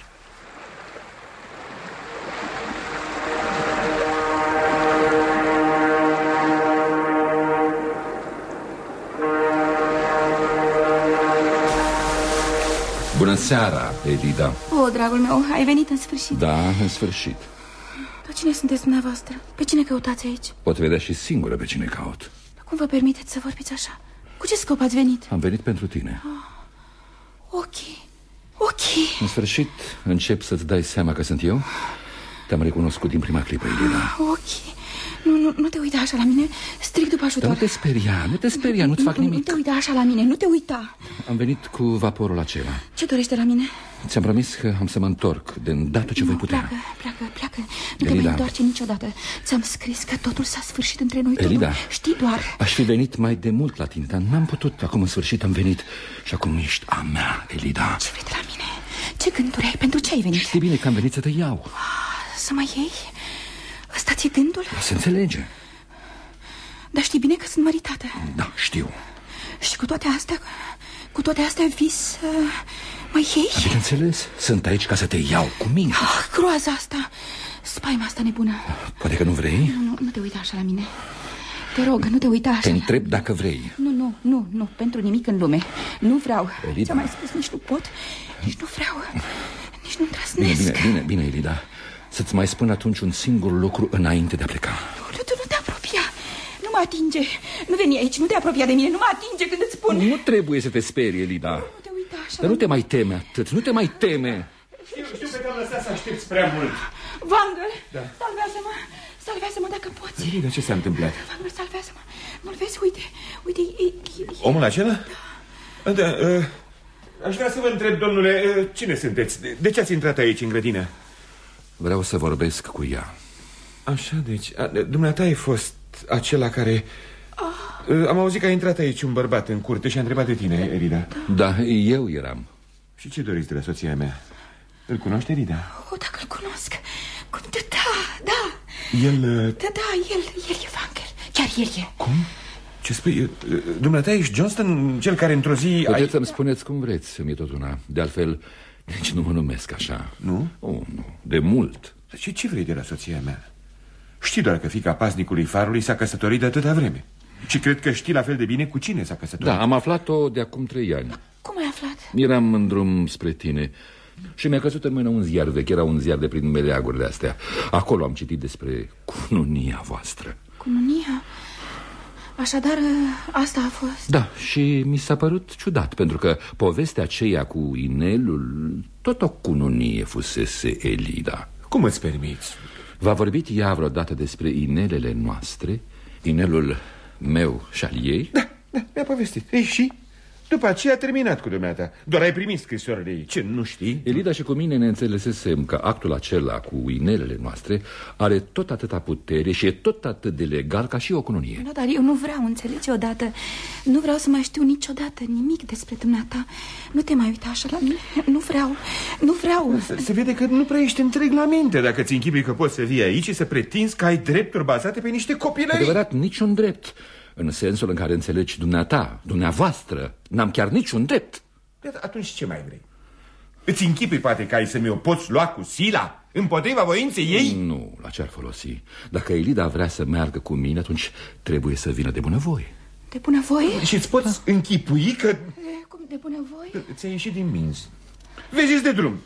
Bună seara, Elida. Dragul meu, ai venit în sfârșit. Da, în sfârșit. Dar cine sunteți dumneavoastră? Pe cine căutați aici? Pot vedea și singură pe cine caut. Cum vă permiteți să vorbiți așa? Cu ce scop ați venit? Am venit pentru tine. Ok. În sfârșit încep să-ți dai seama că sunt eu. Te-am recunoscut din prima clipă, Elida. Ok. Nu te uita așa la mine. Stric după ajutor. Dar nu te speria, nu-ți fac nimic. Nu te uita așa la mine, nu te uita. Am venit cu vaporul acela. Ce dorește la mine? Ți-am promis că am să mă întorc de îndată ce voi putea. Pleacă. Nu te mai întoarce niciodată. Ți-am scris că totul s-a sfârșit între noi. Elida, știi doar. Aș fi venit mai de mult la tine, dar n-am putut. Acum în sfârșit am venit și acum ești a mea, Elida. Ce vrei de la mine? Ce gânduri ai? Pentru ce ai venit? Știi bine că am venit să te iau. Să mă iei? Ăsta ți-e gândul? Se înțelege. Dar știi bine că sunt măritată. Da, știu. Și cu toate astea vis mă iei? Bineînțeles, sunt aici ca să te iau cu mine. Groaza asta, spaima asta nebună. Poate că nu vrei? Nu te uita așa la mine. Te rog, nu te uita așa. Te întreb dacă vrei. Nu, pentru nimic în lume. Nu vreau. Elida. Ți-am mai spus, nici nu pot, nici nu vreau, nici nu îndrăznesc. Bine, Elida. Să-ți mai spun atunci un singur lucru înainte de a pleca. Nu te apropia. Nu mă atinge. Nu veni aici, nu te apropia de mine. Nu mă atinge când îți spun. Nu trebuie să te sperii, Elida. Nu te uita așa. Dar nu te mai teme atât. Nu te mai teme. Știu că te-am lăsat să aștepți prea mult. Wangel, da. Salvează-mă dacă poți. Elida, ce s-a întâmplat? Wangel, salvează-mă. Nu-l vezi? Uite. Omul acela? Da. Aș vrea să vă întreb, domnule, cine sunteți? De ce ați intrat aici, în grădină? Vreau să vorbesc cu ea. Așa, deci, dumneata ai fost acela care... Am auzit că a intrat aici un bărbat în curte și a întrebat de tine, Elida. Da, eu eram. Și ce doriți de la soția mea? Îl cunoaște, Elida? Dacă îl cunosc. Da. El... Da, el e Wangel. Chiar el e. Cum? Ce spui? Dumneata ești Johnston, cel care într-o zi... Puteți să-mi spuneți cum vreți, mi-e tot una. De altfel, nici nu mă numesc așa. Nu? Nu, de mult. Ce vrei de la soția mea? Știi doar că fiica paznicului farului s-a căsătorit de atâta vreme. Și cred că știi la fel de bine cu cine s-a căsătorit. Da, am aflat-o de acum 3 ani. Cum ai aflat? Eram în drum spre tine și mi-a căzut în mână un ziar vechi. Era un ziar de prin meleagurile astea. Acolo am citit despre cununia voastră. Cununia? Așadar, asta a fost. Da, și mi s-a părut ciudat, pentru că povestea aceea cu inelul, tot o cununie fusese, Elida. Cum îți permiți? V-a vorbit ea vreodată despre inelele noastre? Inelul meu și al ei? Da, mi-a povestit. Ei, și? După aceea a terminat cu dumneata. Doar ai primit scrisorile ei. Ce, nu știi? Elida și cu mine ne înțelesesem că actul acela cu inelele noastre are tot atâta putere și e tot atât de legal ca și o cununie. Nu, dar eu nu vreau, înțelegi odată. Nu vreau să mai știu niciodată nimic despre dumneata. Nu te mai uita așa la mine. Nu vreau. Se vede că nu prea ești întreg la minte dacă ți închipui că poți să vii aici și să pretinzi că ai drepturi bazate pe niște copilării. Adevărat, niciun drept. În sensul în care înțelegi dumneavoastră, n-am chiar niciun drept. Atunci ce mai vrei? Îți închipui poate că ai să mi-o poți lua cu sila împotriva voinței ei? Nu, la ce ar folosi? Dacă Elida vrea să meargă cu mine, atunci trebuie să vină de bunăvoie. De bunăvoie? Și îți poți închipui că... Cum de bunăvoie? Ți-a ieșit din minți. Vezi de drum.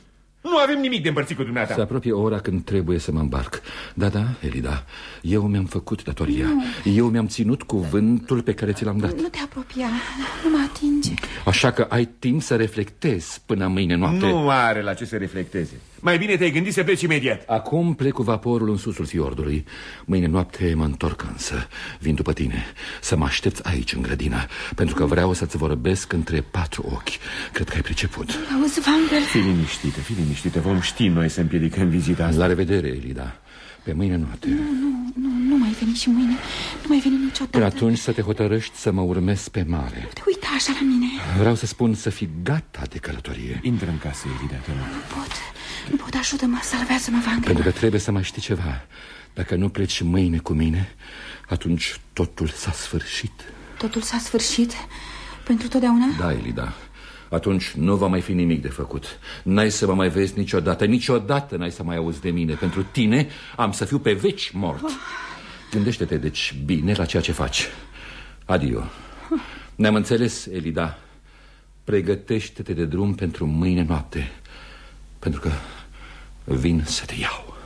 Nu avem nimic de împărțit cu dumneata. Se apropie ora când trebuie să mă îmbarc. Da, Elida, eu mi-am făcut datoria. Eu mi-am ținut cuvântul pe care ți l-am dat. Nu te apropia, nu mă atinge. Așa că ai timp să reflectezi până mâine noapte. Nu are la ce să reflecteze. Mai bine te-ai gândit să pleci imediat. Acum plec cu vaporul în susul fiordului. Mâine noapte mă întorc însă. Vin după tine. Să mă aștepți aici în grădină, pentru că vreau să-ți vorbesc între 4 ochi. Cred că ai priceput. Auzi, Wangel? Fii liniștită, vom ști noi să împiedicăm vizita asta. La revedere, Elida. Pe mâine noapte. Nu mai veni și mâine. Nu mai veni niciodată. Până atunci să te hotărăști să mă urmezi pe mare. Nu te uita așa la mine. Vreau să spun să fii gata de călătorie. Intră în casă, Elida, te rog. Nu pot, ajută-mă, salvează-mă, Wangel. Pentru că trebuie să mai știi ceva. Dacă nu pleci mâine cu mine, atunci totul s-a sfârșit. Totul s-a sfârșit? Pentru totdeauna? Da, Elida. Atunci nu va mai fi nimic de făcut. N-ai să mă mai vezi niciodată. Niciodată n-ai să mai auzi de mine. Pentru tine am să fiu pe veci mort. Gândește-te deci bine la ceea ce faci. Adio. Ne-am înțeles, Elida. Pregătește-te de drum pentru mâine noapte, pentru că vin să te iau.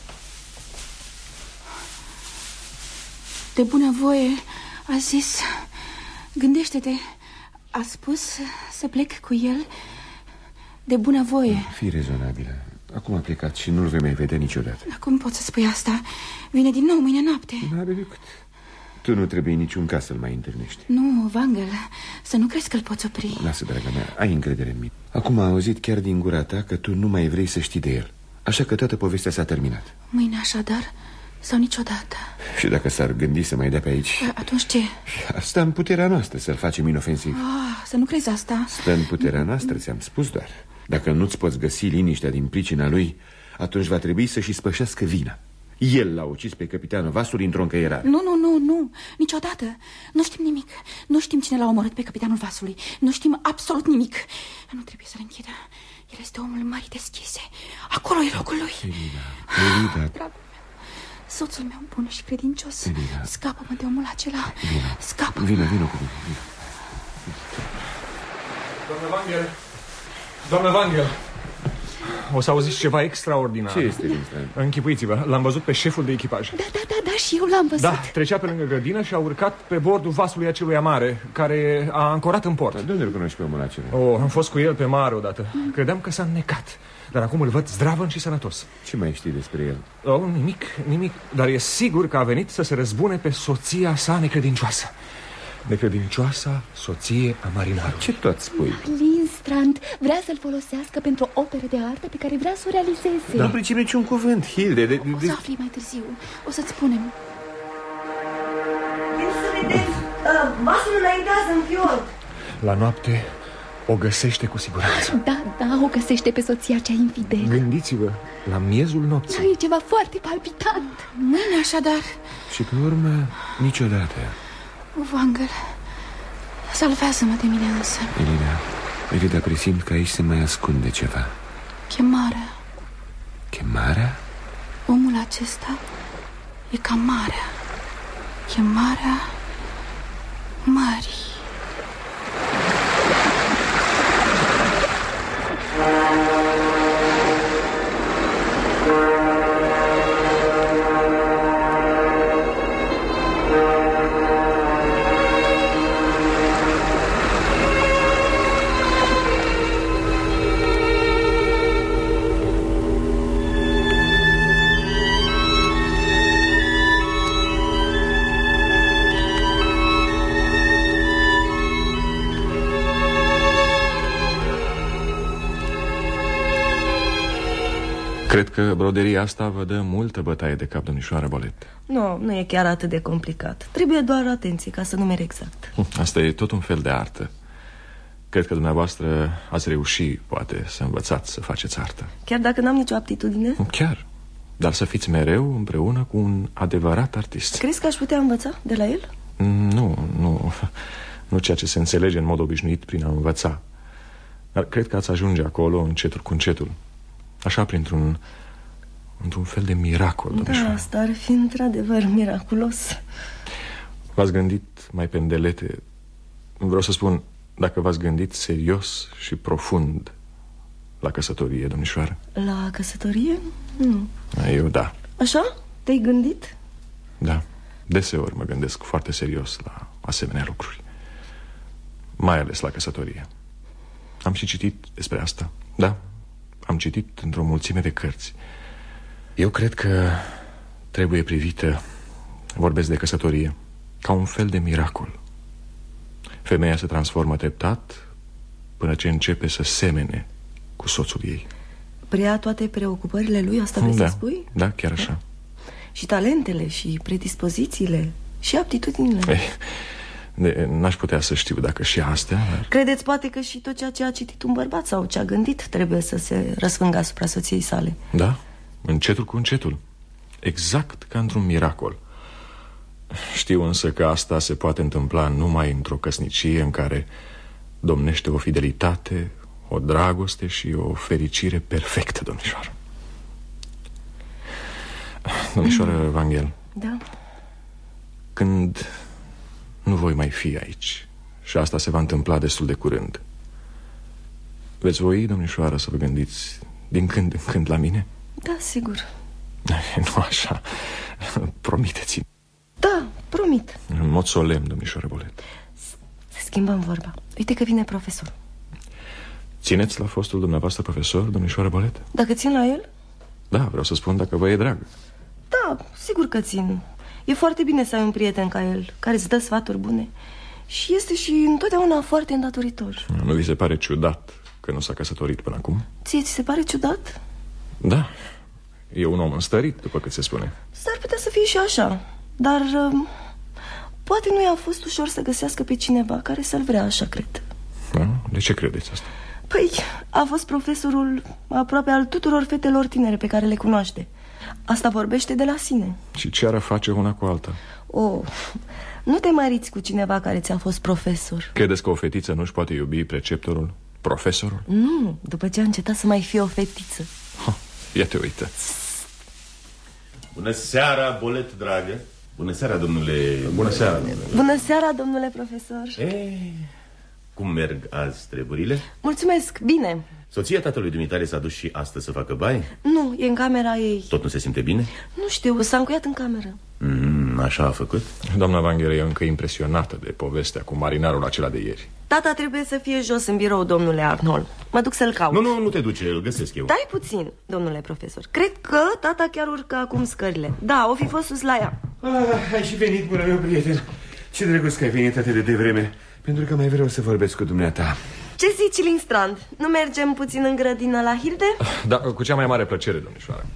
De bunăvoie a zis, gândește-te. A spus să plec cu el de bunăvoie. Fii rezonabilă. Acum a plecat și nu-l vei mai vedea niciodată. Dar cum poți să spui asta? Vine din nou mâine noapte. N-are decât. Tu nu trebuie în niciun caz să-l mai întâlnești. Nu, Wangel, să nu crezi că-l poți opri. Lasă, draga mea, ai încredere în mine. Acum a auzit chiar din gura ta că tu nu mai vrei să știi de el. Așa că toată povestea s-a terminat. Mâine așadar sau niciodată? Și dacă s-ar gândi să mai dea pe aici... Atunci ce? Asta în puterea noastră, să-l facem inofensiv. Să nu crezi asta. Stă în puterea noastră, ți-am spus doar. Dacă nu-ți poți găsi liniștea din pricina lui, atunci va trebui să-și spășească vina. El l-a ucis pe capitanul vasului într-o încăierare. Nu, niciodată. Nu știm nimic. Nu știm cine l-a omorât pe capitanul vasului. Nu știm absolut nimic. Nu trebuie să-l închidă. El este omul mării deschise. Acolo e locul lui. Elida. Dragul meu, soțul meu bun și credincios. Elida. Scapă-mă de omul acela. Scapă. Vină cu mine. Doamnă Wangel, o să auziți ceva extraordinar. Ce este, Lindstrand? Închipuiți-vă, l-am văzut pe șeful de echipaj. Da, și eu l-am văzut. Da, trecea pe lângă grădină și a urcat pe bordul vasului acelui mare, care a ancorat în port. De unde îl cunoști pe omul acela? Am fost cu el pe mare odată. Credeam că s-a înnecat, dar acum îl văd zdravăn și sănătos. Ce mai știi despre el? Nimic, dar e sigur că a venit să se răzbune pe soția sa necredincioasă. Necredincioasa soție a marinarului. Ce tot spui? Lindstrand vrea să-l folosească pentru o operă de artă pe care vrea să o realizeze. Nu pricep niciun cuvânt, Hilde. O să afli mai târziu. O să-ți spunem. Vasul înaintează în fiord. La noapte o găsește cu siguranță. Da, o găsește pe soția cea infidelă. Gândiți-vă, la miezul nopții. E ceva foarte palpitant. Mâine așadar. Și pe urmă, niciodată. Wangel, salvează-mă de mine însă. Elida, presimt că aici se mai ascunde ceva. Chemarea. Chemarea? Omul acesta e ca marea. Chemarea mării. Cred că broderia asta vă dă multă bătaie de cap, domnișoară Bolet. Nu e chiar atât de complicat. Trebuie doar atenție ca să numeri exact. Asta e tot un fel de artă. Cred că dumneavoastră ați reușit, poate, să învățați să faceți artă. Chiar dacă n-am nicio aptitudine? Chiar, dar să fiți mereu împreună cu un adevărat artist. Crezi că aș putea învăța de la el? Nu ceea ce se înțelege în mod obișnuit prin a învăța. Dar cred că ați ajunge acolo încetul cu încetul. Așa, într-un fel de miracol, domnișoară. Da, asta ar fi într-adevăr miraculos. V-ați gândit mai pe îndelete? Vreau să spun, dacă v-ați gândit serios și profund la căsătorie, domnișoară? La căsătorie? Nu. Eu da. Așa? Te-ai gândit? Da, deseori mă gândesc foarte serios la asemenea lucruri, mai ales la căsătorie. Am și citit despre asta. Da, am citit într-o mulțime de cărți. Eu cred că trebuie privită, vorbesc de căsătorie, ca un fel de miracol. Femeia se transformă treptat până ce începe să semene cu soțul ei. Preia toate preocupările lui, asta vrei să spui? Da, chiar așa. Da? Și talentele, și predispozițiile, și aptitudinile. N-aș putea să știu dacă și astea, dar... Credeți poate că și tot ceea ce a citit un bărbat sau ce a gândit trebuie să se răsfângă asupra soției sale? Da, încetul cu încetul. Exact ca într-un miracol. Știu însă că asta se poate întâmpla numai într-o căsnicie în care domnește o fidelitate, o dragoste și o fericire perfectă, domnișoară. Domnișoară Vanghel. Da. Când nu voi mai fi aici, și asta se va întâmpla destul de curând, veți voi, domnișoară, să vă gândiți din când în când la mine? Da, sigur. Nu așa. Promiteți-mi. Da, promit. În mod solemn, domnișoară Bolet. Să schimbăm vorba. Uite că vine profesor. Țineți la fostul dumneavoastră profesor, domnișoară Bolet? Dacă țin la el? Da, vreau să spun dacă vă e drag. Da, sigur că țin. E foarte bine să ai un prieten ca el, care îți dă sfaturi bune. Și este și întotdeauna foarte îndatoritor. Nu vi se pare ciudat că nu s-a căsătorit până acum? Ție ți se pare ciudat? Da, e un om înstărit, după cât se spune. S-ar putea să fie și așa. Dar poate nu i-a fost ușor să găsească pe cineva care să-l vrea așa, cred. Da? De ce credeți asta? Păi, a fost profesorul aproape al tuturor fetelor tinere pe care le cunoaște. Asta vorbește de la sine. Și ce ar face una cu alta? Nu te măriți cu cineva care ți-a fost profesor. Credeți că o fetiță nu-și poate iubi preceptorul, profesorul? Nu, după ce a încetat să mai fie o fetiță. Ia te uită. Bună seara, Bolet, dragă. Bună seara, domnule... Bună seara, Bună seara, domnule profesor. Cum merg azi treburile? Mulțumesc, bine. Soția tatălui dumitale s-a dus și astăzi să facă baie? Nu, e în camera ei. Tot nu se simte bine? Nu știu, s-a încuiat în cameră. Așa a făcut? Doamna Vanghel e încă impresionată de povestea cu marinarul acela de ieri. Tata trebuie să fie jos în birou, domnule Arnold. Mă duc să-l caut. Nu te duce, îl găsesc eu. Dai puțin, domnule profesor. Cred că tata chiar urcă acum scările. Da, o fi fost sus la ea. Ai și venit, bună meu prieten. Ce drăguț că ai venit atât de devreme, pentru că mai vreau să vorbesc cu dumneata. Ce zici, Lindstrand? Nu mergem puțin în grădină la Hilde? Da, cu cea mai mare plăcere, domnișoară.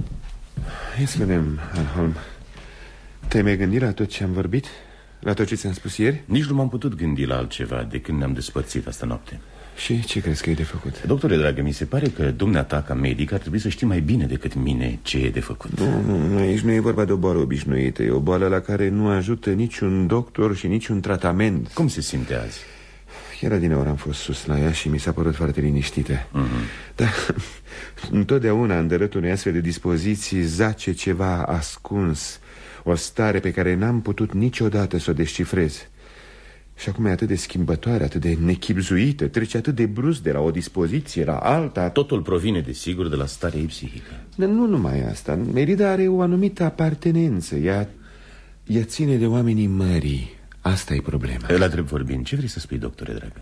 Ia să vedem, Arnholm. Te-ai mai gândit la tot ce am vorbit? La tot ce ți-am spus ieri? Nici nu m-am putut gândi la altceva de când ne-am despărțit astă noapte. Și ce crezi că e de făcut? Doctore dragă, mi se pare că dumneata ca medic ar trebui să știi mai bine decât mine ce e de făcut. Nu, aici nu e vorba de o boală obișnuită. E o boală la care nu ajută niciun doctor și niciun tratament. Cum se simte azi? Chiar adineori am fost sus la ea și mi s-a părut foarte liniștită. Dar întotdeauna în dărătul unei astfel de dispoziții zace ceva ascuns, o stare pe care n-am putut niciodată să o descifrez. Și acum e atât de schimbătoare, atât de nechibzuită, trece atât de brusc de la o dispoziție la alta. Totul provine, desigur, de la starea ei psihică. Dar nu numai asta. Merida are o anumită apartenență. Ea ține de oamenii mării. Asta e problema. La drept vorbind, ce vrei să spui, doctore dragă?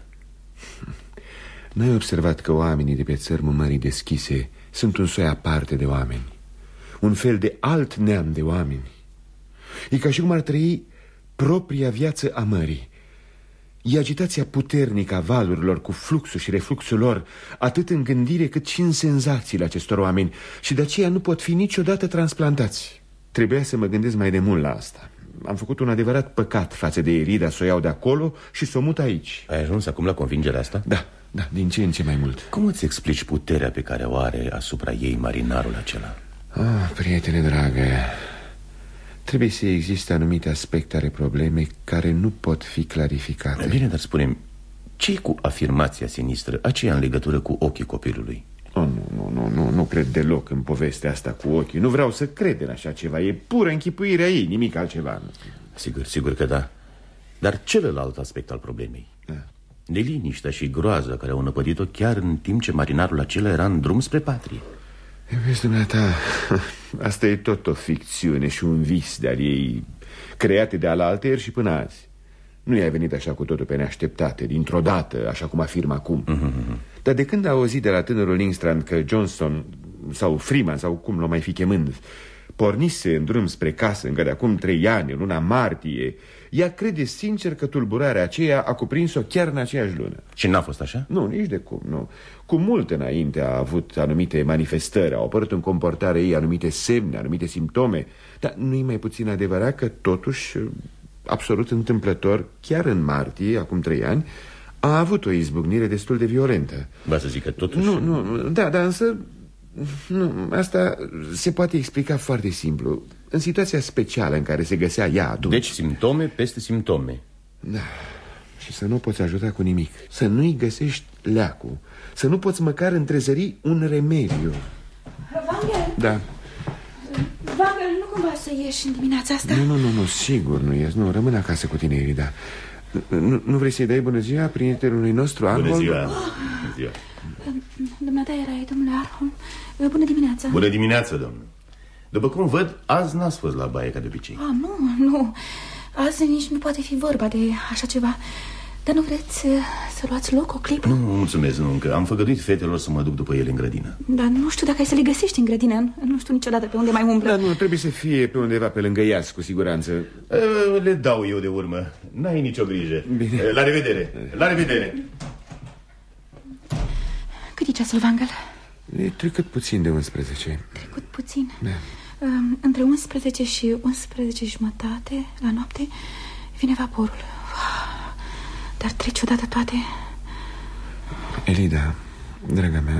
N-ai observat că oamenii de pe țărmul mării deschise sunt un soi aparte de oameni, un fel de alt neam de oameni? E ca și cum ar trăi propria viață a mării. E agitația puternică a valurilor cu fluxul și refluxul lor, atât în gândire cât și în senzațiile acestor oameni. Și de aceea nu pot fi niciodată transplantați. Trebuia să mă gândesc mai de mult la asta. Am făcut un adevărat păcat față de Erida, să o iau de acolo și să o mut aici. Ai ajuns acum la convingerea asta? Da, din ce în ce mai mult. Cum îți explici puterea pe care o are asupra ei marinarul acela? Prietene dragă, trebuie să existe anumite aspecte ale problemei care nu pot fi clarificate. Bine, dar spune-mi, ce-i cu afirmația sinistră, aceea în legătură cu ochii copilului? Nu cred deloc în povestea asta cu ochii. Nu vreau să cred în așa ceva. E pură închipuirea ei, nimic altceva. Sigur că da. Dar celălalt aspect al problemei, Neliniștea și groaza care au năpădit-o chiar în timp ce marinarul acela era în drum spre patrie. Vezi, dumneata, asta e tot o ficțiune și un vis de-al ei, create de alaltăieri și până azi. Nu i-a venit așa cu totul pe neașteptate, dintr-o dată, așa cum afirmă acum. Dar de când a auzit de la tânărul Lindstrand că Johnson sau Freeman, sau cum l-o mai fi chemând, pornise în drum spre casă încă de acum 3 ani, în luna martie, ea crede sincer că tulburarea aceea a cuprins-o chiar în aceeași lună. Și n-a fost așa? Nu, nici de cum, nu. Cu mult înainte a avut anumite manifestări, au apărut în comportarea ei anumite semne, anumite simptome. Dar nu-i mai puțin adevărat că totuși, absolut întâmplător, chiar în martie, acum 3 ani, a avut o izbucnire destul de violentă. Ba să zic că totuși... Da, dar însă... Nu, asta se poate explica foarte simplu. În situația specială în care se găsea ea atunci. Deci simptome peste simptome. Da. Și să nu poți ajuta cu nimic. Să nu-i găsești leacul. Să nu poți măcar întrezări un remediu. Vangel? Da. Vangel, nu cumva să ieși în dimineața asta? Nu, sigur nu ies. Nu, rămân acasă cu tine, Irida. Nu vrei să-i dai bună ziua prietenului nostru, Arnold? Bună ziua. Bună ziua. Dumneata erai, domnule Arnold. Bună dimineața. Bună dimineața, domnule. După cum văd, azi n-ați fost la baie ca de obicei. Nu. Azi nici nu poate fi vorba de așa ceva. Dar nu vreți să luați loc o clipă? Nu, mulțumesc, nu încă. Am făgăduit fetelor să mă duc după ele în grădină. Dar nu știu dacă ai să le găsești în grădină. Nu știu niciodată pe unde mai umblă. Dar nu, trebuie să fie pe undeva pe lângă Iași, cu siguranță. Le dau eu de urmă. N-ai nicio grijă. Bine. La revedere. La revedere. Cât e ceasul, Vangel? E trecut puțin de 11. Trecut puțin? Da. Între 11 și 11 jumătate la noapte vine vaporul. Dar trece odată toate. Elida, draga mea,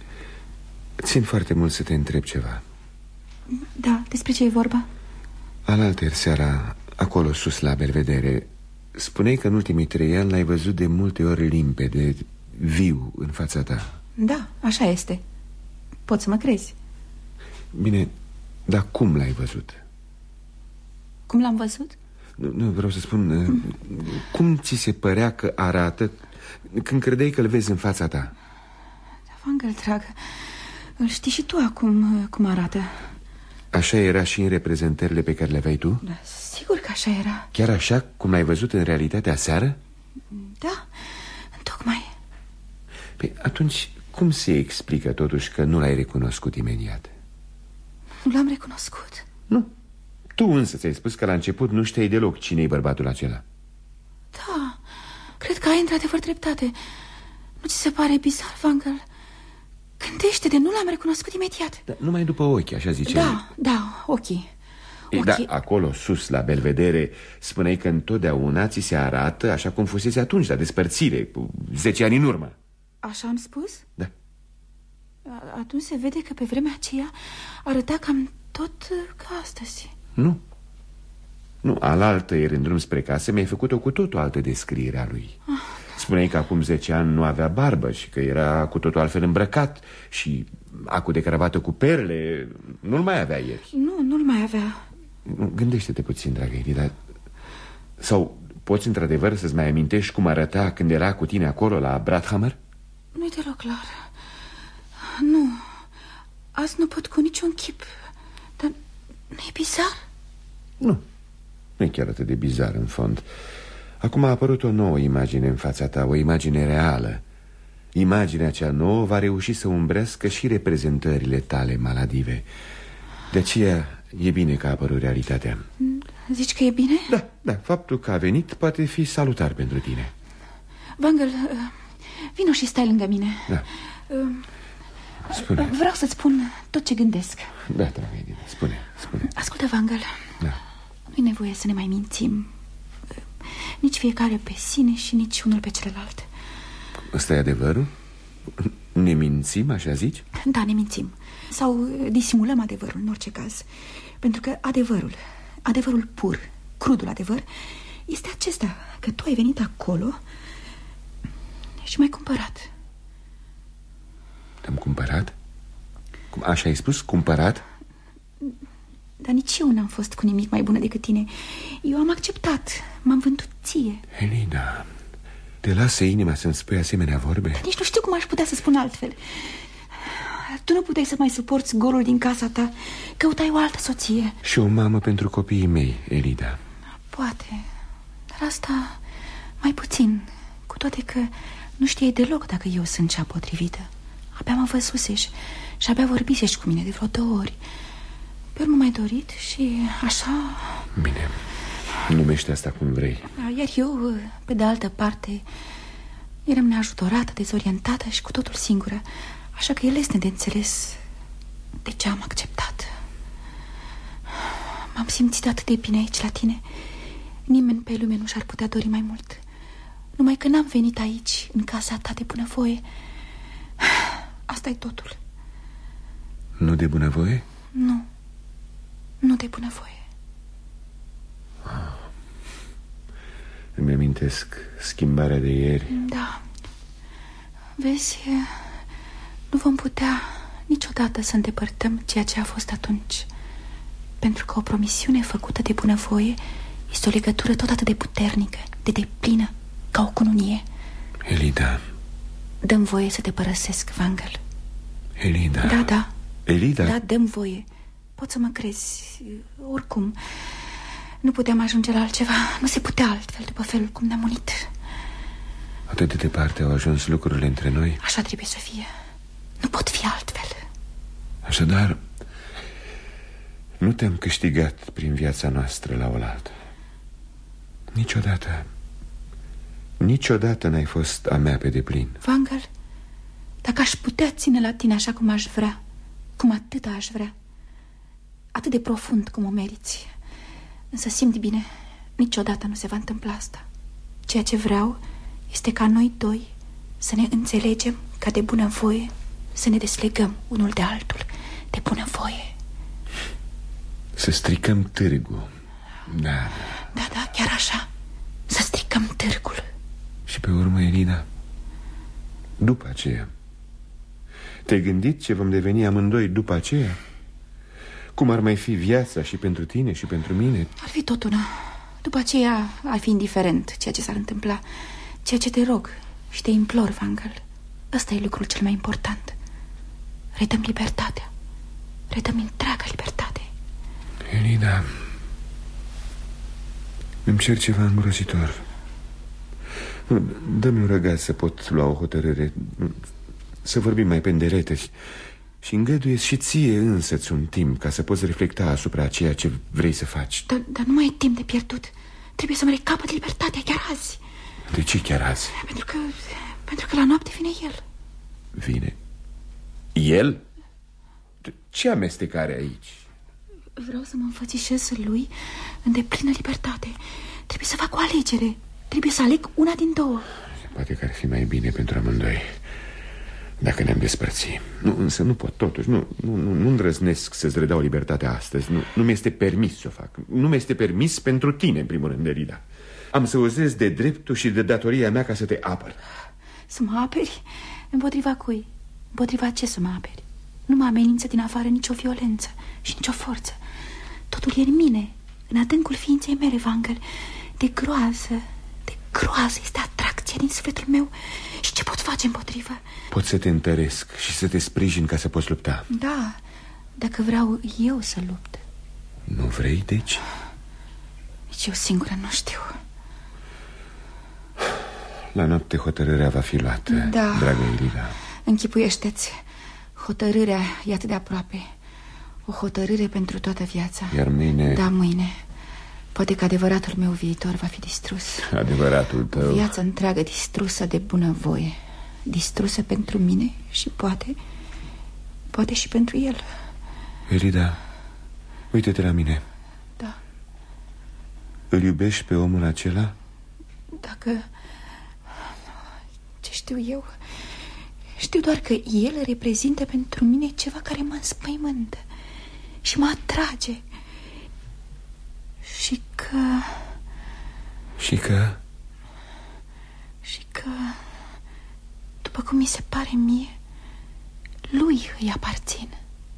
țin foarte mult să te întreb ceva. Da, despre ce e vorba? Alaltăieri seara, acolo sus la Belvedere, spuneai că în ultimii 3 ani l-ai văzut de multe ori limpede, viu în fața ta. Da, așa este. Poți să mă crezi. Bine, dar cum l-ai văzut? Cum l-am văzut? Nu, vreau să spun, cum ți se părea că arată când credeai că îl vezi în fața ta? Da, Vangel, drag, îl știi și tu acum cum arată. Așa era și în reprezentările pe care le aveai tu? Da, sigur că așa era. Chiar așa cum l-ai văzut în realitate aseară? Da, tocmai. Păi atunci cum se explică totuși că nu l-ai recunoscut imediat? Nu l-am recunoscut. Nu. Tu însă ți-ai spus că la început nu știai deloc cine-i bărbatul acela. Da, cred că ai într-adevăr dreptate. Nu ți se pare bizar, Vangel? Gândește-te, nu l-am recunoscut imediat. Da, numai după ochi, așa ziceai. Da, ochii. Da, acolo sus la Belvedere spuneai că întotdeauna ți se arată așa cum fusese atunci, la despărțire, cu 10 ani în urmă. Așa am spus? Da. Atunci se vede că pe vremea aceea arăta cam tot ca astăzi. Nu, alaltăieri în drum spre casă mi-ai făcut-o cu tot o altă descriere a lui. Spuneai că acum 10 ani nu avea barbă și că era cu totul altfel îmbrăcat. Și acul de cravată cu perle nu-l mai avea ieri. Nu-l mai avea. Gândește-te puțin, dragă Elida. Sau poți într-adevăr să-ți mai amintești cum arăta când era cu tine acolo la Bradhammer? Nu-i deloc clar. Nu, azi nu pot cu niciun chip. Dar nu e bizar? Nu e chiar atât de bizar în fond. Acum a apărut o nouă imagine în fața ta, o imagine reală. Imaginea cea nouă va reuși să umbrească și reprezentările tale maladive. De aceea e bine că a apărut realitatea. Zici că e bine? Da, faptul că a venit poate fi salutar pentru tine. Vangel, vino și stai lângă mine. Da. Spune. Vreau să-ți spun tot ce gândesc. Da, dragă Edina, spune. Ascultă, Vangel. Da. Nu-i nevoie să ne mai mințim. Nici fiecare pe sine și nici unul pe celălalt. Ăsta e adevărul? Ne mințim, așa zici? Da, ne mințim. Sau disimulăm adevărul, în orice caz. Pentru că adevărul pur, crudul adevăr, este acesta, că tu ai venit acolo și m-ai cumpărat. Te-am cumpărat? Cum, așa ai spus? Cumpărat? Dar nici eu n-am fost cu nimic mai bună decât tine. Eu am acceptat, m-am vândut ție. Elina, Te lasă inima să-mi spui asemenea vorbe? Nici nu știu cum aș putea să spun altfel. Tu nu puteai să mai suporți golul din casa ta. Căutai o altă soție. Și o mamă pentru copiii mei, Elida. Poate, dar asta mai puțin. Cu toate că nu știai deloc dacă eu sunt cea potrivită. Abia mă văzusești și abia vorbisești cu mine de vreo 2 ori. Pe urmă m-ai dorit și așa... Bine, numește asta cum vrei. Iar eu, pe de altă parte, eram neajutorată, dezorientată și cu totul singură. Așa că el este de înțeles de ce am acceptat. M-am simțit atât de bine aici la tine. Nimeni pe lume nu și-ar putea dori mai mult. Numai că n-am venit aici, în casa ta de bunăvoie. Asta e totul. Nu de bunăvoie? Nu. Nu de bunăvoie. Îmi amintesc schimbarea de ieri. Da. Vezi, nu vom putea niciodată să îndepărtăm ceea ce a fost atunci. Pentru că o promisiune făcută de bunăvoie este o legătură tot atât de puternică, de deplină, ca o cununie. Elida. Dă-mi voie să te părăsesc, Vangel. Elida. Da, da. Elida? Da, dă-mi voie. Poți să mă crezi. Oricum, nu puteam ajunge la altceva. Nu se putea altfel, după felul cum ne-am unit. Atât de departe au ajuns lucrurile între noi. Așa trebuie să fie. Nu pot fi altfel. Așadar, nu te-am câștigat prin viața noastră la oaltă. Niciodată. Niciodată n-ai fost a mea pe deplin. Vangel, dacă aș putea ține la tine așa cum aș vrea, cum atâta aș vrea, atât de profund cum o meriți, însă simt bine, niciodată nu se va întâmpla asta. Ceea ce vreau este ca noi 2 să ne înțelegem ca de bunăvoie, să ne deslegăm unul de altul de bunăvoie. Să stricăm târgul. Da. Da, da, chiar așa. Să stricăm târgul. Și pe urmă, Elida, după aceea, te-ai gândit ce vom deveni amândoi după aceea? Cum ar mai fi viața și pentru tine și pentru mine? Ar fi tot una. După aceea ar fi indiferent ceea ce s-ar întâmpla. Ceea ce te rog și te implor, Vangel, ăsta e lucrul cel mai important. Redăm libertatea. Redăm întreaga libertate. Elida, îmi cer ceva îngrozitor. Dă-mi un răgaz să pot lua o hotărâre, să vorbim mai pe îndeletăți. Și îngăduiesc și ție însăți un timp ca să poți reflecta asupra ceea ce vrei să faci. Dar nu mai e timp de pierdut. Trebuie să-mi recapăt libertatea chiar azi. De ce chiar azi? Pentru că la noapte vine el. Vine? El? Ce amestecare aici? Vreau să mă înfățișez lui în deplină libertate. Trebuie să fac o alegere. Trebuie să aleg una din 2. Poate că ar fi mai bine pentru amândoi dacă ne-am despărțit. Însă nu pot totuși. Nu îndrăznesc să-ți redau libertatea astăzi. Nu mi-este permis să o fac. Nu mi-este permis pentru tine, în primul rând, Elida. Am să uzez de dreptul și de datoria mea ca să te apăr. Să mă aperi? Împotriva cui? Împotriva ce să mă aperi? Nu mă amenință din afară nicio violență și nicio forță. Totul e în mine, în adâncul ființei mele, Vangel. De groază este atracția din sufletul meu. Și ce pot face împotrivă? Pot să te întăresc și să te sprijin ca să poți lupta. Da, dacă vreau eu să lupt. Nu vrei, deci? Nici eu singură nu știu. La noapte hotărârea va fi luată, da. Dragă Elida. Închipuiește-ți, hotărârea e atât de aproape. O hotărâre pentru toată viața. Iar mâine... Da, mâine. Poate că adevăratul meu viitor va fi distrus. Adevăratul tău. O viață întreagă distrusă de bunăvoie. Distrusă pentru mine și poate și pentru el. Elida, uite-te la mine. Da. Îl iubești pe omul acela? Dacă... Ce știu eu? Știu doar că el reprezintă pentru mine ceva care mă înspăimântă și mă atrage. Și că, după cum mi se pare mie, lui îi aparțin.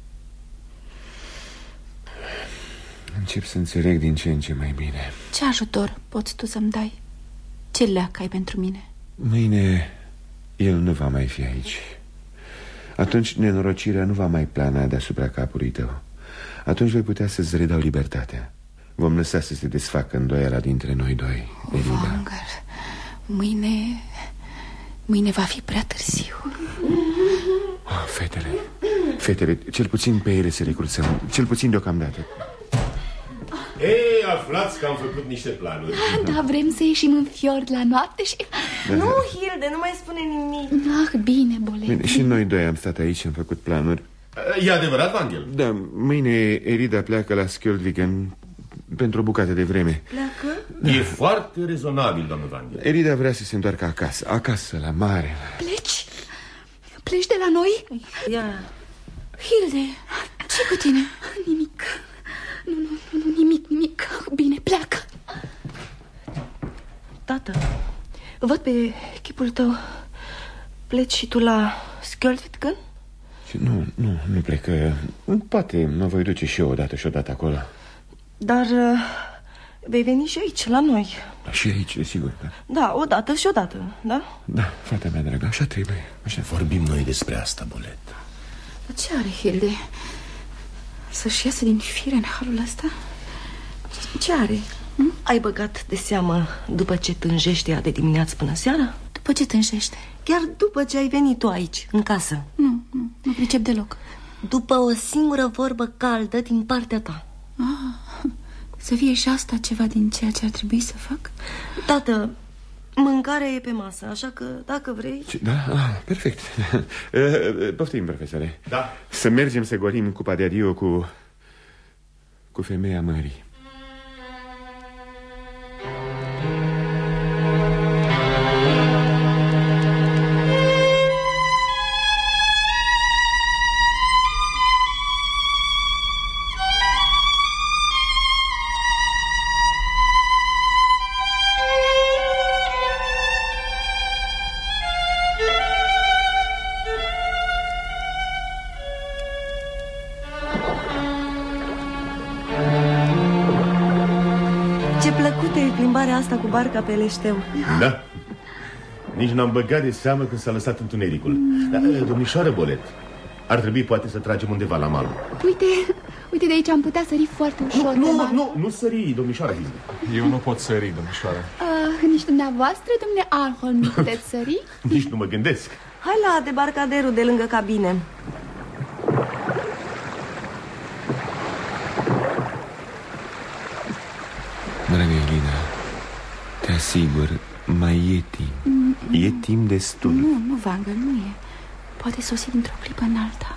Încep să înțeleg din ce în ce mai bine. Ce ajutor poți tu să-mi dai? Ce leac ai pentru mine? Mâine el nu va mai fi aici. Atunci nenorocirea nu va mai plana deasupra capului tău. Atunci voi putea să-ți redau libertatea. Vom lăsa să se desfacă îndoiala dintre noi doi, Elida. Wanger, mâine va fi prea târziu. Oh, fetele, cel puțin pe ele să le curățăm. Cel puțin deocamdată. Ei, aflați că am făcut niște planuri. Da, vrem să ieșim în fiord la noapte și... Nu, Hilde, nu mai spune nimic. Ah, bine, Bolet. Bine, și noi doi am stat aici și am făcut planuri. E adevărat, Wangel? Da, mâine Elida pleacă la Skjoldviken pentru o bucată de vreme. Pleacă? E foarte rezonabil, doamnă Wangel. Elida vrea să se întoarcă acasă, la mare. Pleci? Pleci de la noi? Ia. Hilde, ce cu tine? Nimic. Nu, nimic. Bine, pleacă. Tată, văd pe chipul tău. Pleci și tu la Skjoldviken? Nu plec. Poate mă voi duce și eu odată și odată acolo. Dar vei veni și aici, la noi. Și aici, desigur, da. Da, odată și odată, da? Da, fata mea dragă, așa trebuie. Așa. Vorbim noi despre asta, Bolet. Dar ce are Hilde? Să-și iasă din fire în halul ăsta? Ce are? Ai băgat de seamă după ce tânjește ea de dimineață până seara? După ce tânjește? Chiar după ce ai venit tu aici, în casă. Nu pricep deloc. După o singură vorbă caldă din partea ta. Să fie și asta ceva din ceea ce ar trebui să fac? Tată, mâncarea e pe masă, așa că dacă vrei... Da, perfect. Poftim, profesore. Da. Să mergem să golim cupa de adio cu femeia mării. Asta cu barca pe Leșteu. Da. Nici n-am băgat de seamă când s-a lăsat întunericul. Dar, domnișoară Bolet, ar trebui poate să tragem undeva la mal. Uite de aici am putea sări foarte ușor. Nu sări, domnișoară. Eu nu pot sări, domnișoară. Nici dumneavoastră, domnule Arholm, nu puteți sări? Nici nu mă gândesc. Hai la debarcaderul de lângă cabine. Dragă Elida, te asigur, mai e timp. E timp destul. Nu, Wanger, nu e. Poate sosi dintr-o clipă în alta.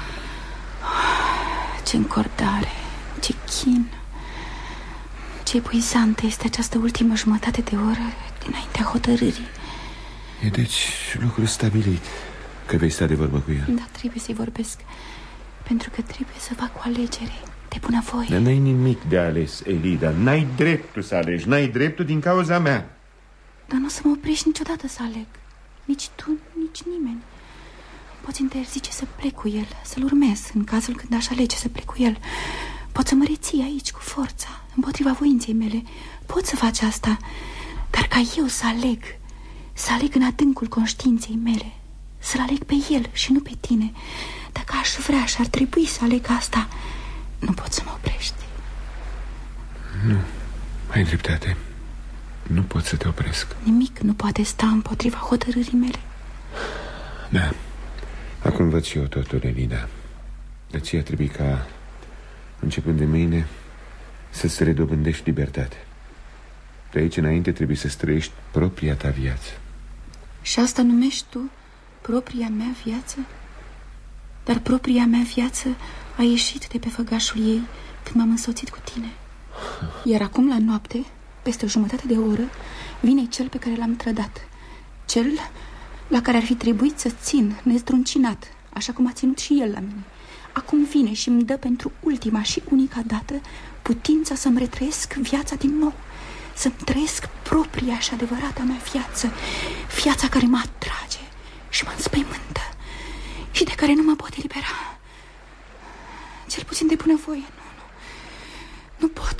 Ce încordare, ce chin. Ce epuizantă este această ultimă jumătate de oră dinaintea hotărârii. E deci lucru stabilit că vei sta de vorbă cu el. Da, trebuie să-i vorbesc, pentru că trebuie să fac o alegere de bunăvoie. Dar n-ai nimic de ales, Elida. N-ai dreptul să alegi. N-ai dreptul din cauza mea. Dar nu o să mă oprești niciodată să aleg. Nici tu, nici nimeni. Poți interzice să plec cu el, să-l urmez în cazul când aș alege să plec cu el. Poți să mă reții aici cu forța, împotriva voinței mele. Poți să faci asta, dar ca eu să aleg în adâncul conștiinței mele, să-l aleg pe el și nu pe tine. Dacă aș vrea și ar trebui să aleg asta, nu pot să mă oprești. Nu, ai dreptate. Nu pot să te opresc. Nimic nu poate sta împotriva hotărârii mele. Da, acum văd și eu totul, Elida. De aceea trebuie ca, începând de mâine, să-ți redobândești libertate. De aici înainte trebuie să străiești propria ta viață. Și asta numești tu propria mea viață? Dar propria mea viață a ieșit de pe făgașul ei când m-am însoțit cu tine. Iar acum la noapte, peste o jumătate de oră, vine cel pe care l-am trădat. Cel la care ar fi trebuit să țin nezdruncinat, așa cum a ținut și el la mine. Acum vine și îmi dă pentru ultima și unica dată putința să-mi retrăiesc viața din nou, să-mi trăiesc propria și adevărata mea viață, viața care mă atrage și mă înspăimântă și de care nu mă pot elibera. Cel puțin de bunăvoie. Nu pot.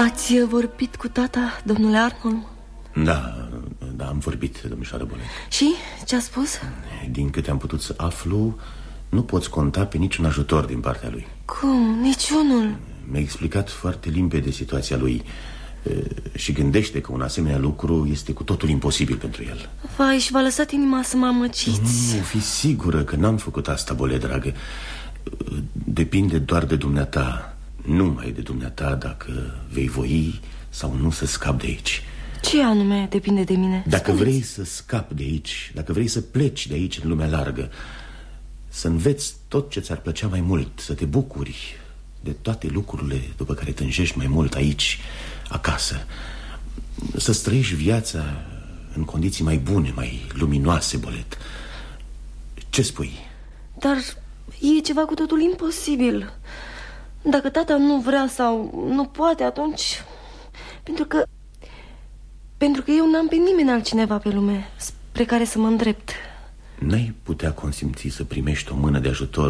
Ați vorbit cu tata, domnule Arnold? Da, am vorbit, domnișoară Bolet. Și? Ce a spus? Din câte am putut să aflu, nu poți conta pe niciun ajutor din partea lui. Cum? Niciunul? Mi-a explicat foarte limpede situația lui și gândește că un asemenea lucru este cu totul imposibil pentru el. Vai, și v-a lăsat inima să mă amăciți. Nu, fi sigură că n-am făcut asta, Bolet, dragă. Depinde doar de dumneata, numai de dumneata, dacă vei voi sau nu să scapi de aici. Ce anume depinde de mine? Dacă vrei să scapi de aici, dacă vrei să pleci de aici în lumea largă, să înveți tot ce ți-ar plăcea mai mult, să te bucuri de toate lucrurile după care tânjești mai mult aici, acasă, să trăiești viața în condiții mai bune, mai luminoase, Bolet. Ce spui? Dar e ceva cu totul imposibil. Dacă tata nu vrea sau nu poate, atunci... Pentru că eu n-am pe nimeni altcineva pe lume spre care să mă îndrept. N-ai putea consimți să primești o mână de ajutor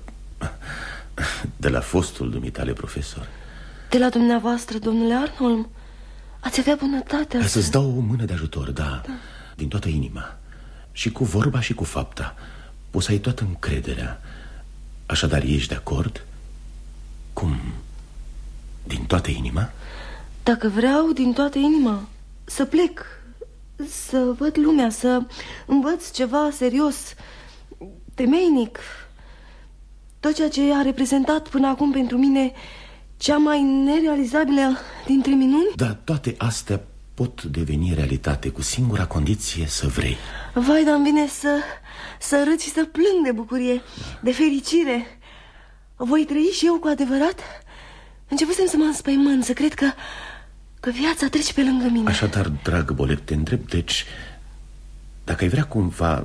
de la fostul dumitale profesor? De la dumneavoastră, domnule Arnold? Ați avea bunătatea să-ți dau o mână de ajutor, da, din toată inima. Și cu vorba și cu fapta. Poți să ai toată încrederea. Așadar, ești de acord? Cum? Din toată inima? Dacă vreau din toată inima să plec, să văd lumea, să învăț ceva serios, temeinic, tot ceea ce a reprezentat până acum pentru mine cea mai nerealizabilă dintre minuni. Da, toate astea pot deveni realitate cu singura condiție să vrei. Vai, dar-mi vine să râd și să plâng de bucurie, de fericire. Voi trăi și eu cu adevărat? Începusem să mă înspăimânt, să cred că viața trece pe lângă mine. Așadar, dragă Bolet, te întreb, deci, dacă ai vrea cumva...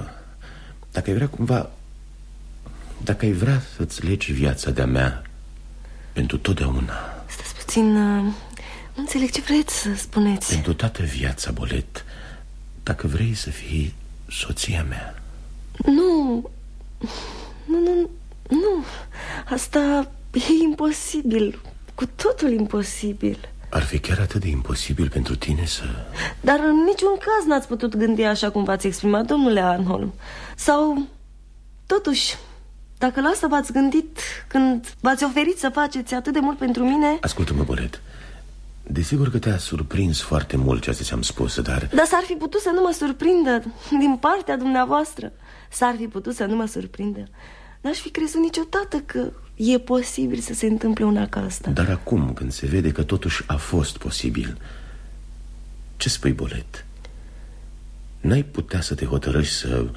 Dacă ai vrea să-ți legi viața de-a mea pentru totdeauna. Stați puțin, nu înțeleg ce vreți să spuneți. Pentru toată viața, Bolet, dacă vrei să fii soția mea. Nu, asta e imposibil, cu totul imposibil. Ar fi chiar atât de imposibil pentru tine să... Dar în niciun caz n-ați putut gândi așa cum v-ați exprimat, domnule Arnold. Sau, totuși, dacă la asta v-ați gândit când v-ați oferit să faceți atât de mult pentru mine... Ascultă-mă, Bolet, desigur că te-a surprins foarte mult ceea ce ți-am spus, dar... Dar s-ar fi putut să nu mă surprindă din partea dumneavoastră. S-ar fi putut să nu mă surprindă. N-aș fi crezut niciodată că e posibil să se întâmple una ca asta. Dar acum, când se vede că totuși a fost posibil, ce spui, Bolet? N-ai putea să te hotărăști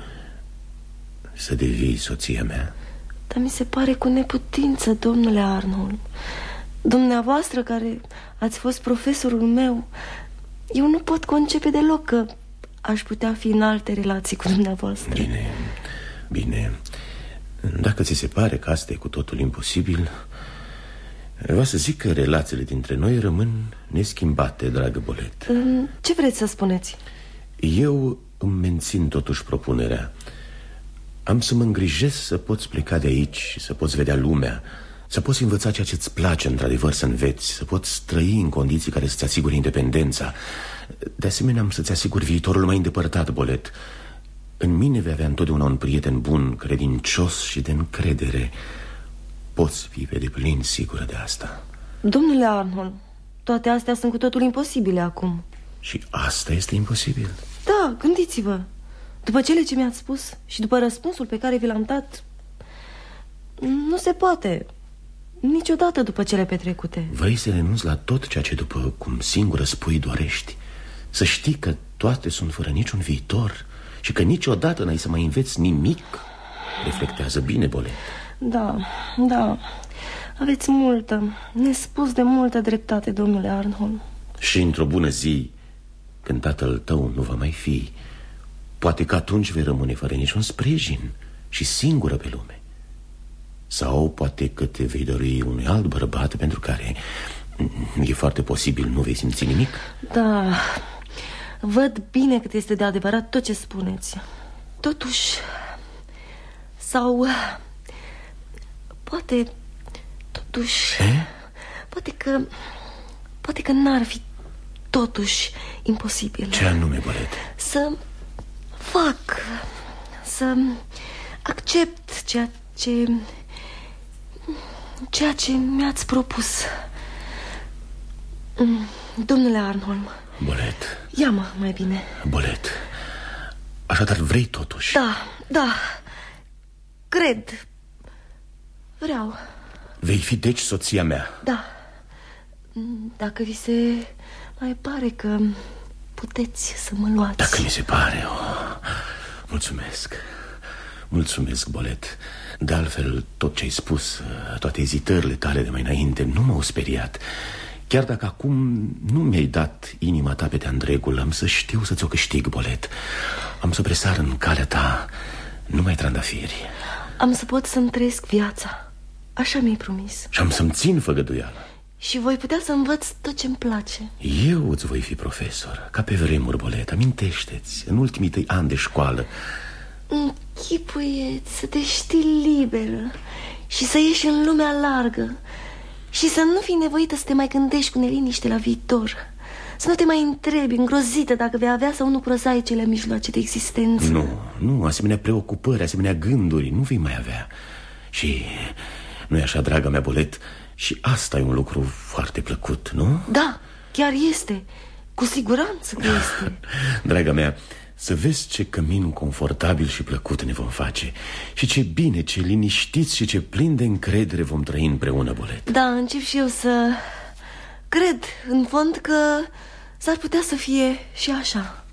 să devii soția mea? Dar mi se pare cu neputință, domnule Arnold. Dumneavoastră care ați fost profesorul meu, eu nu pot concepe deloc că aș putea fi în alte relații cu dumneavoastră. Bine. Dacă ți se pare că asta e cu totul imposibil, vreau să zic că relațiile dintre noi rămân neschimbate, dragă Bolet. Ce vreți să spuneți? Eu îmi mențin totuși propunerea. Am să mă îngrijesc să poți pleca de aici, să poți vedea lumea, să poți învăța ceea ce îți place într-adevăr să înveți, să poți trăi în condiții care să-ți asigure independența. De asemenea, am să-ți asigur viitorul mai îndepărtat, Bolet. În mine vei avea întotdeauna un prieten bun, credincios și de încredere. Poți fi pe deplin sigură de asta. Domnule Arnold, toate astea sunt cu totul imposibile acum. Și asta este imposibil? Da, gândiți-vă. După cele ce mi-ați spus și după răspunsul pe care vi l-am dat, nu se poate. Niciodată după cele petrecute. Vrei să renunți la tot ceea ce, după cum singură spui, dorești? Să știi că toate sunt fără niciun viitor și că niciodată n-ai să mai înveți nimic? Reflectează bine, Bolet. Da, aveți multă, nespus de multă dreptate, domnule Arnold. Și într-o bună zi, când tatăl tău nu va mai fi, poate că atunci vei rămâne fără niciun sprijin și singură pe lume. Sau poate că te vei dori unui alt bărbat pentru care e foarte posibil nu vei simți nimic. Da, văd bine cât este de adevărat tot ce spuneți. Totuși, sau poate, totuși, poate că poate că n-ar fi totuși imposibil. Ce anume, Bolet? Să accept ceea ce mi-ați propus. Domnule Arnholm. Bolet. Ia-mă mai bine. Bolet, așadar vrei totuși? Da, cred. Vreau. Vei fi deci soția mea? Da. Dacă vi se mai pare că puteți să mă luați. Dacă mi se pare, Mulțumesc, Bolet. De altfel, tot ce ai spus, toate ezitările tale de mai înainte nu m-au speriat. Chiar dacă acum nu mi-ai dat inima ta pe de-a întregul, am să știu să ți-o câștig, Bolet. Am să presar în calea ta numai trandafiri. Am să pot să-mi trăiesc viața. Așa mi-ai promis. Și am să-mi țin făgăduiala. Și voi putea să învăț tot ce-mi place. Eu îți voi fi profesor, ca pe vremuri, Bolet. Amintește-ți, în ultimii tăi ani de școală. Închipuieți să te știi liberă și să ieși în lumea largă și să nu fii nevoită să te mai gândești cu neliniște la viitor. Să nu te mai întrebi îngrozită dacă vei avea sau nu prozaicele mijloace de existență. Nu, asemenea preocupări, asemenea gânduri nu vei mai avea. Și nu-i așa, draga mea, Bolet? Și asta e un lucru foarte plăcut, nu? Da, chiar este. Cu siguranță că este. Draga mea, să vezi ce cămin confortabil și plăcut ne vom face. Și ce bine, ce liniștiți și ce plin de încredere vom trăi împreună, Bolet. Da, încep și eu să cred, în fond, că s-ar putea să fie și așa.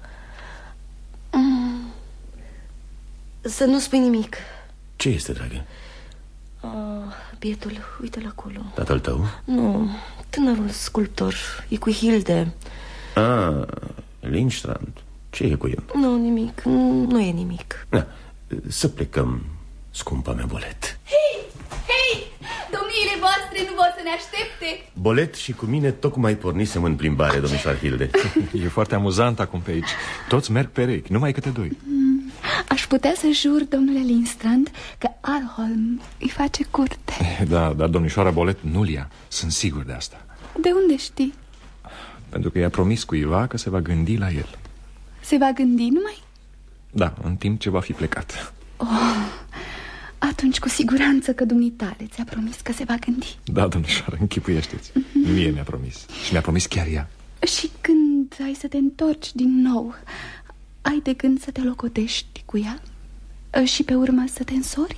Să nu spui nimic. Ce este, dragă? Bietul, uite-l acolo. Tatăl tău? Nu, tânărul sculptor. E cu Hilde. Lindstrand. Ce e cu el? Nu, nimic, nu e nimic. Să plecăm, scumpa mea, Bolet. Hei, domniile voastre nu vor să ne aștepte. Bolet și cu mine tocmai pornisem în plimbare, domnișoară Hilde. E foarte amuzant acum pe aici. Toți merg perechi, numai câte doi. Aș putea să jur, domnule Lindstrand, că Arnholm îi face curte. Da, dar domnișoara Bolet nu-l ia. Sunt sigur de asta. De unde știi? Pentru că i-a promis cuiva că se va gândi la el. Se va gândi numai? Da, în timp ce va fi plecat. Atunci cu siguranță că dumneitale ți-a promis că se va gândi. Da, domnișoară, închipuiește-ți. Mie mi-a promis. Și mi-a promis chiar ea. Și când ai să te întorci din nou, ai de gând să te locotești cu ea? Și pe urmă să te însori?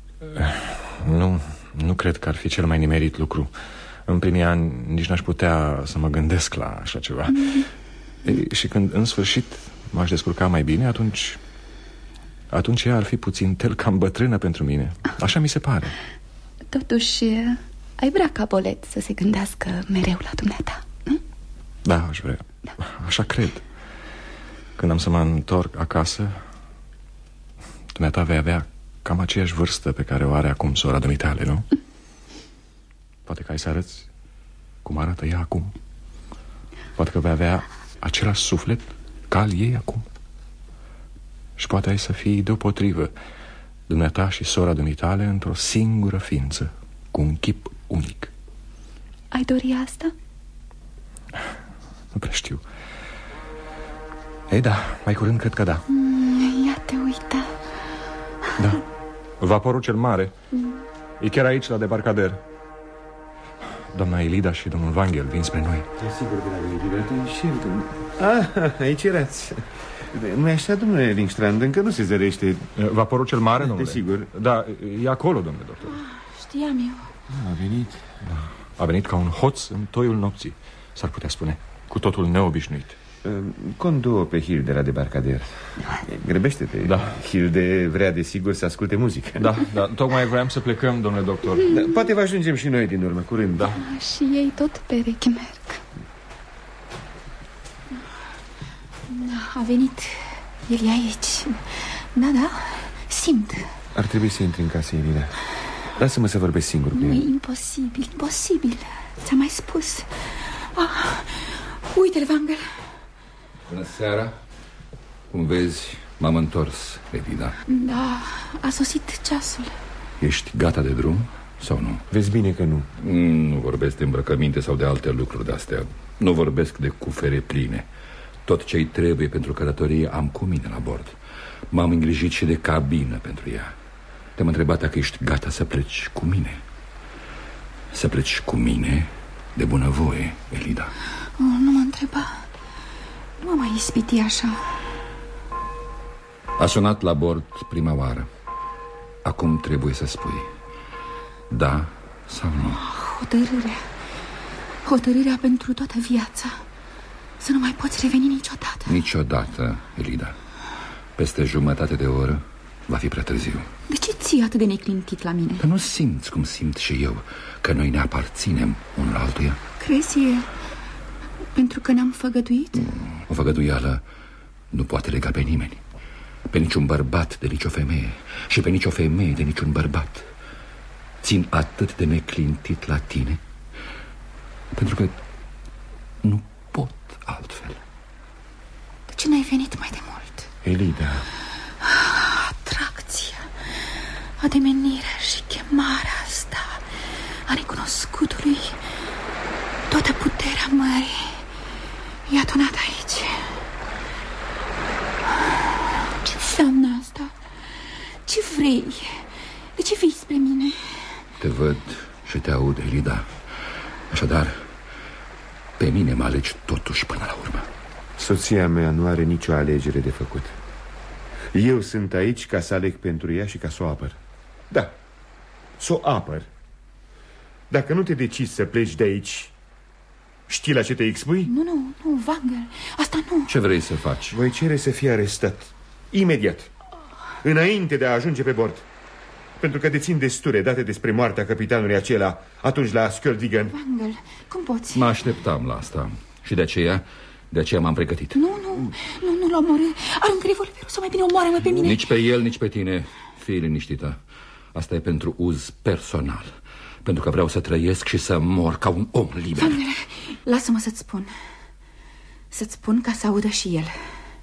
Nu cred că ar fi cel mai nimerit lucru. În primii ani nici n-aș putea să mă gândesc la așa ceva. Și când în sfârșit m-aș descurca mai bine, atunci ea ar fi puțin cam bătrână pentru mine. Așa mi se pare. Totuși ai vrea ca Bolet să se gândească mereu la dumneata, nu? Da, aș vrea. Așa cred. Când am să mă întorc acasă, dumneata vei avea cam aceeași vârstă pe care o are acum sora dumitale, nu? Poate că ai să arăți cum arată ea acum. Poate că vei avea același suflet ca al ei acum. Și poate ai să fii deopotrivă, dumneata și sora dumitale, într-o singură ființă, cu un chip unic. Ai dori asta? Nu prea știu. Ei, da, mai curând cred că da. Ia te uita. Da, vaporul cel mare e chiar aici, la debarcader. Doamna Elida și domnul Vangel vin spre noi. Sigur, dragă, aici erați. Nu-i așa, domnule Lindstrand? Încă nu se zărește. Vaporul cel mare, domnule? Desigur. Da, e acolo, domnule doctor. Știam eu. A venit. A venit ca un hoț în toiul nopții, s-ar putea spune. Cu totul neobișnuit. Conduă pe Hilde la debarcader. Grăbește-te. Da. Hilde vrea desigur să asculte muzică. Da, tocmai vreau să plecăm, domnule doctor. Poate vă ajungem și noi din urmă, curând. Da. Și ei tot perechi merg. A venit. El e aici. Da, simt. Ar trebui să intri în casă, Elida. Lasă-mă să vorbesc singur cu el. Imposibil. Ți-am mai spus. Uite-l, Vangel. Bună seara. Cum vezi, m-am întors, Elida. Da, a sosit ceasul. Ești gata de drum sau nu? Vezi bine că nu. Nu vorbesc de îmbrăcăminte sau de alte lucruri de-astea. Nu vorbesc de cufere pline. Tot ce-i trebuie pentru călătorie am cu mine la bord. M-am îngrijit și de cabină pentru ea. Te-am întrebat dacă ești gata să pleci cu mine. Să pleci cu mine de bunăvoie, Elida. Nu mă întreba. Nu mă mai ispiti așa. A sunat la bord prima oară. Acum trebuie să spui da sau nu. Hotărârea pentru toată viața. Să nu mai poți reveni niciodată. Niciodată, Elida. Peste jumătate de oră va fi prea târziu. De ce ții atât de neclintit la mine? Că nu simți cum simt și eu, că noi ne aparținem unul altuia. Crezi e pentru că ne-am făgăduit? O făgăduială nu poate lega pe nimeni. Pe niciun bărbat de nicio femeie. Și pe nicio femeie de niciun bărbat. Țin atât de neclintit la tine pentru că nu pot altfel. De ce n-ai venit mai de mult? Elida. Atracția, ademenirea și chemarea asta a necunoscutului, toată puterea mării i-a adunat aici. Ce înseamnă asta? Ce vrei? De ce vii spre mine? Te văd și te aud, Elida. Așadar, pe mine mă alegi totuși până la urmă. Soția mea nu are nicio alegere de făcut. Eu sunt aici ca să aleg pentru ea și ca să o apăr. Da, să o apăr. Dacă nu te decizi să pleci de aici, știi la ce te expui? Nu, Wangel, asta nu. Ce vrei să faci? Voi cere să fii arestat imediat, înainte de a ajunge pe bord. Pentru că dețin destule date despre moartea capitanului acela atunci la Skjoldvigen. Wangel, cum poți? Mă așteptam la asta și de aceea m-am pregătit. Nu l omorâ. Aruncă revolverul sau mai bine omoară-mă pe mine. Nici pe el, nici pe tine. Fii liniștită. Asta e pentru uz personal. Pentru că vreau să trăiesc și să mor ca un om liber. Wangel, lasă-mă să-ți spun. Să-ți spun ca să audă și el.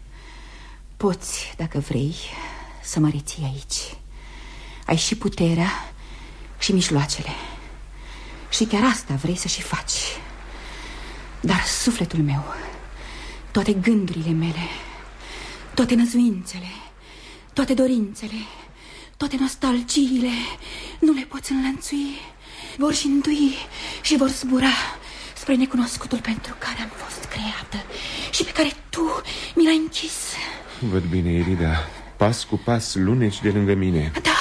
Poți, dacă vrei, să mă reții aici. Ai și puterea și mijloacele. Și chiar asta vrei să și faci. Dar sufletul meu, toate gândurile mele, toate năzuințele, toate dorințele, toate nostalgiile nu le poți înlănțui. Vor șintui și vor zbura spre necunoscutul pentru care am fost creată și pe care tu mi l-ai închis. Văd bine, Elida. Pas cu pas luneci de lângă mine. Da,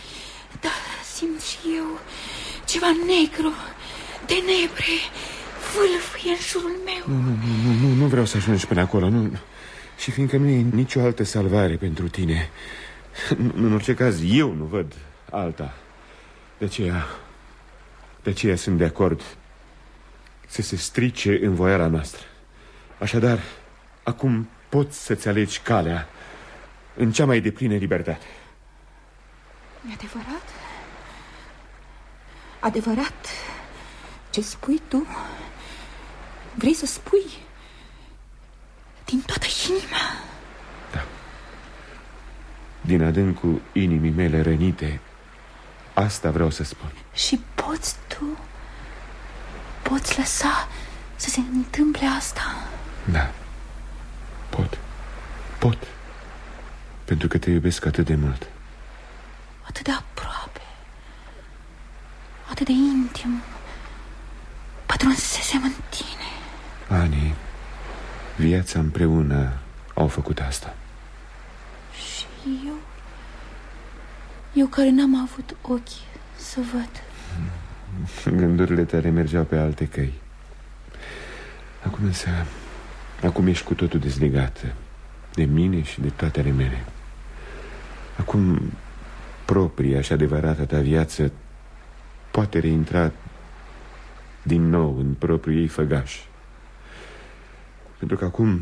simt și eu ceva negru, tenebre, vâlvâie în jurul meu. Nu vreau să ajungi până acolo, nu. Și fiindcă nu e nicio altă salvare pentru tine, în orice caz, eu nu văd alta. De aceea sunt de acord să se strice învoiala noastră. Așadar, acum poți să-ți alegi calea în cea mai deplină libertate. E adevărat? Adevărat ce spui tu? Vrei să spui din toată inima? Da. Din adâncul inimii mele rănite, asta vreau să spun. Și poți tu? Poți lăsa să se întâmple asta? Da. Pot. Pentru că te iubesc atât de mult. Atât de aproape, atât de intim, pătrunsesem în tine. Ani, viața împreună au făcut asta. Și eu care n-am avut ochi să văd. Gândurile tale mergeau pe alte căi. Acum ești cu totul dezlegată de mine și de toate ale mele. Acum propria și adevărata ta viață poate reintra din nou în propriul ei făgaș. Pentru că acum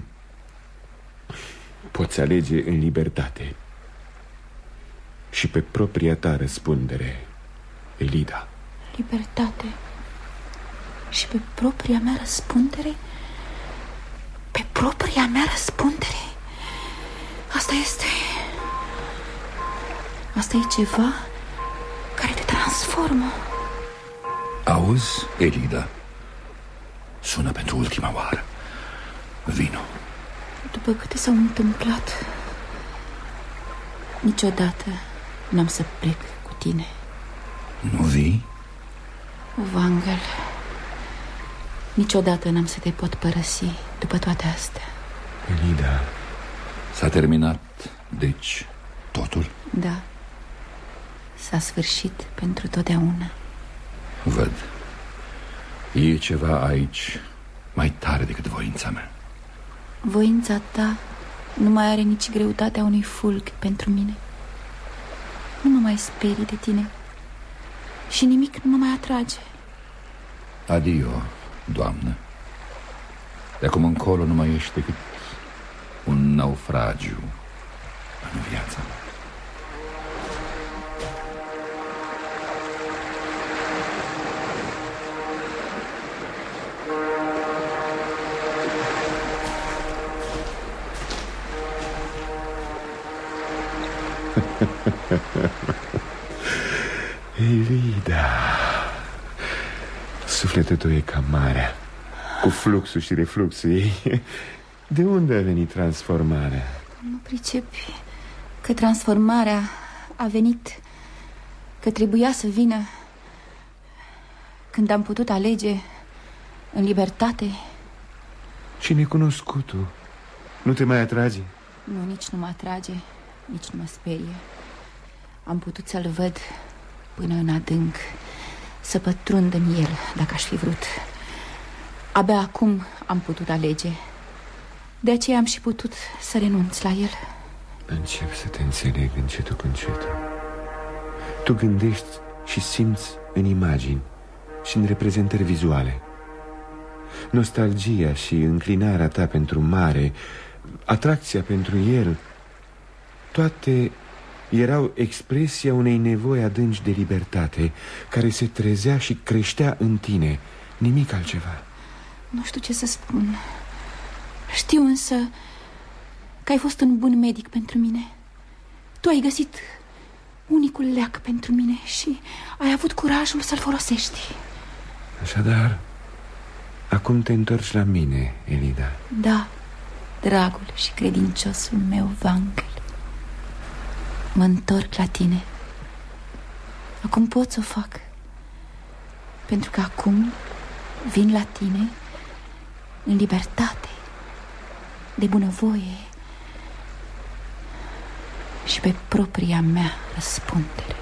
poți alege în libertate și pe propria ta răspundere, Elida. Libertate și pe propria mea răspundere? Pe propria mea răspundere? Asta e ceva care te transformă. Auzi, Elida? Sună pentru ultima oară. Vino. După câte s-au întâmplat, niciodată n-am să plec cu tine. Nu vii? Wangel, niciodată n-am să te pot părăsi după toate astea. Elida. S-a terminat, deci, totul? Da. S-a sfârșit pentru totdeauna. Văd. E ceva aici mai tare decât voința mea. Voința ta nu mai are nici greutatea unui fulg pentru mine. Nu mă mai sperii de tine și nimic nu mă mai atrage. Adio, doamnă. De acum încolo nu mai ești decât un naufragiu în viața mea. Elida, sufletul tău e ca marea, cu fluxul și refluxul ei. De unde a venit transformarea? Nu pricepi că transformarea a venit, că trebuia să vină când am putut alege în libertate? Și necunoscutul nu te mai atrage? Nu, nici nu mă atrage, nici nu mă sperie. Am putut să-l văd până în adânc, să pătrund în el, dacă aș fi vrut. Abia acum am putut alege. De aceea am și putut să renunț la el. Încep să te înțeleg încetul cu încetul. Tu gândești și simți în imagini și în reprezentări vizuale. Nostalgia și înclinarea ta pentru mare, atracția pentru el, toate erau expresia unei nevoi adânci de libertate, care se trezea și creștea în tine, nimic altceva. Nu știu ce să spun. Știu însă că ai fost un bun medic pentru mine. Tu ai găsit unicul leac pentru mine și ai avut curajul să-l folosești. Așadar, acum te întorci la mine, Elida. Da, dragul și credinciosul meu, Wangel. Mă întorc la tine. Acum pot să o fac, pentru că acum vin la tine în libertate, de bunăvoie și pe propria mea răspundere.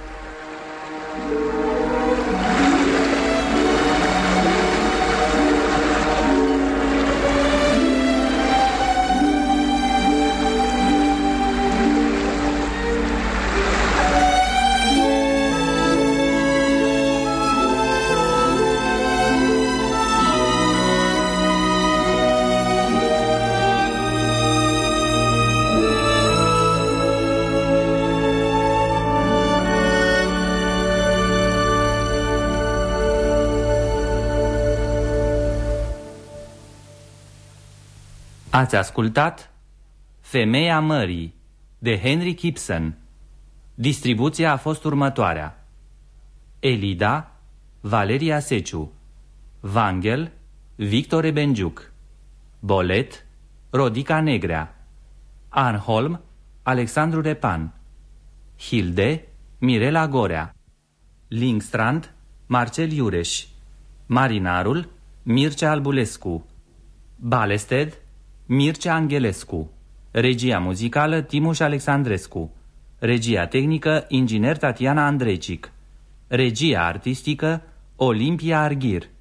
Ați ascultat Femeia Mării de Henrik Ibsen. Distribuția a fost următoarea: Elida, Valeria Seciu; Wangel, Victor Benjuc; Bolet, Rodica Negrea; Arnholm, Alexandru Repan; Hilde, Mirela Gorea; Lingstrand, Marcel Iureș; Marinarul, Mircea Albulescu; Balested, Mircea Angelescu. Regia muzicală, Timuș Alexandrescu. Regia tehnică, inginer Tatiana Andrecic. Regia artistică, Olimpia Arghir.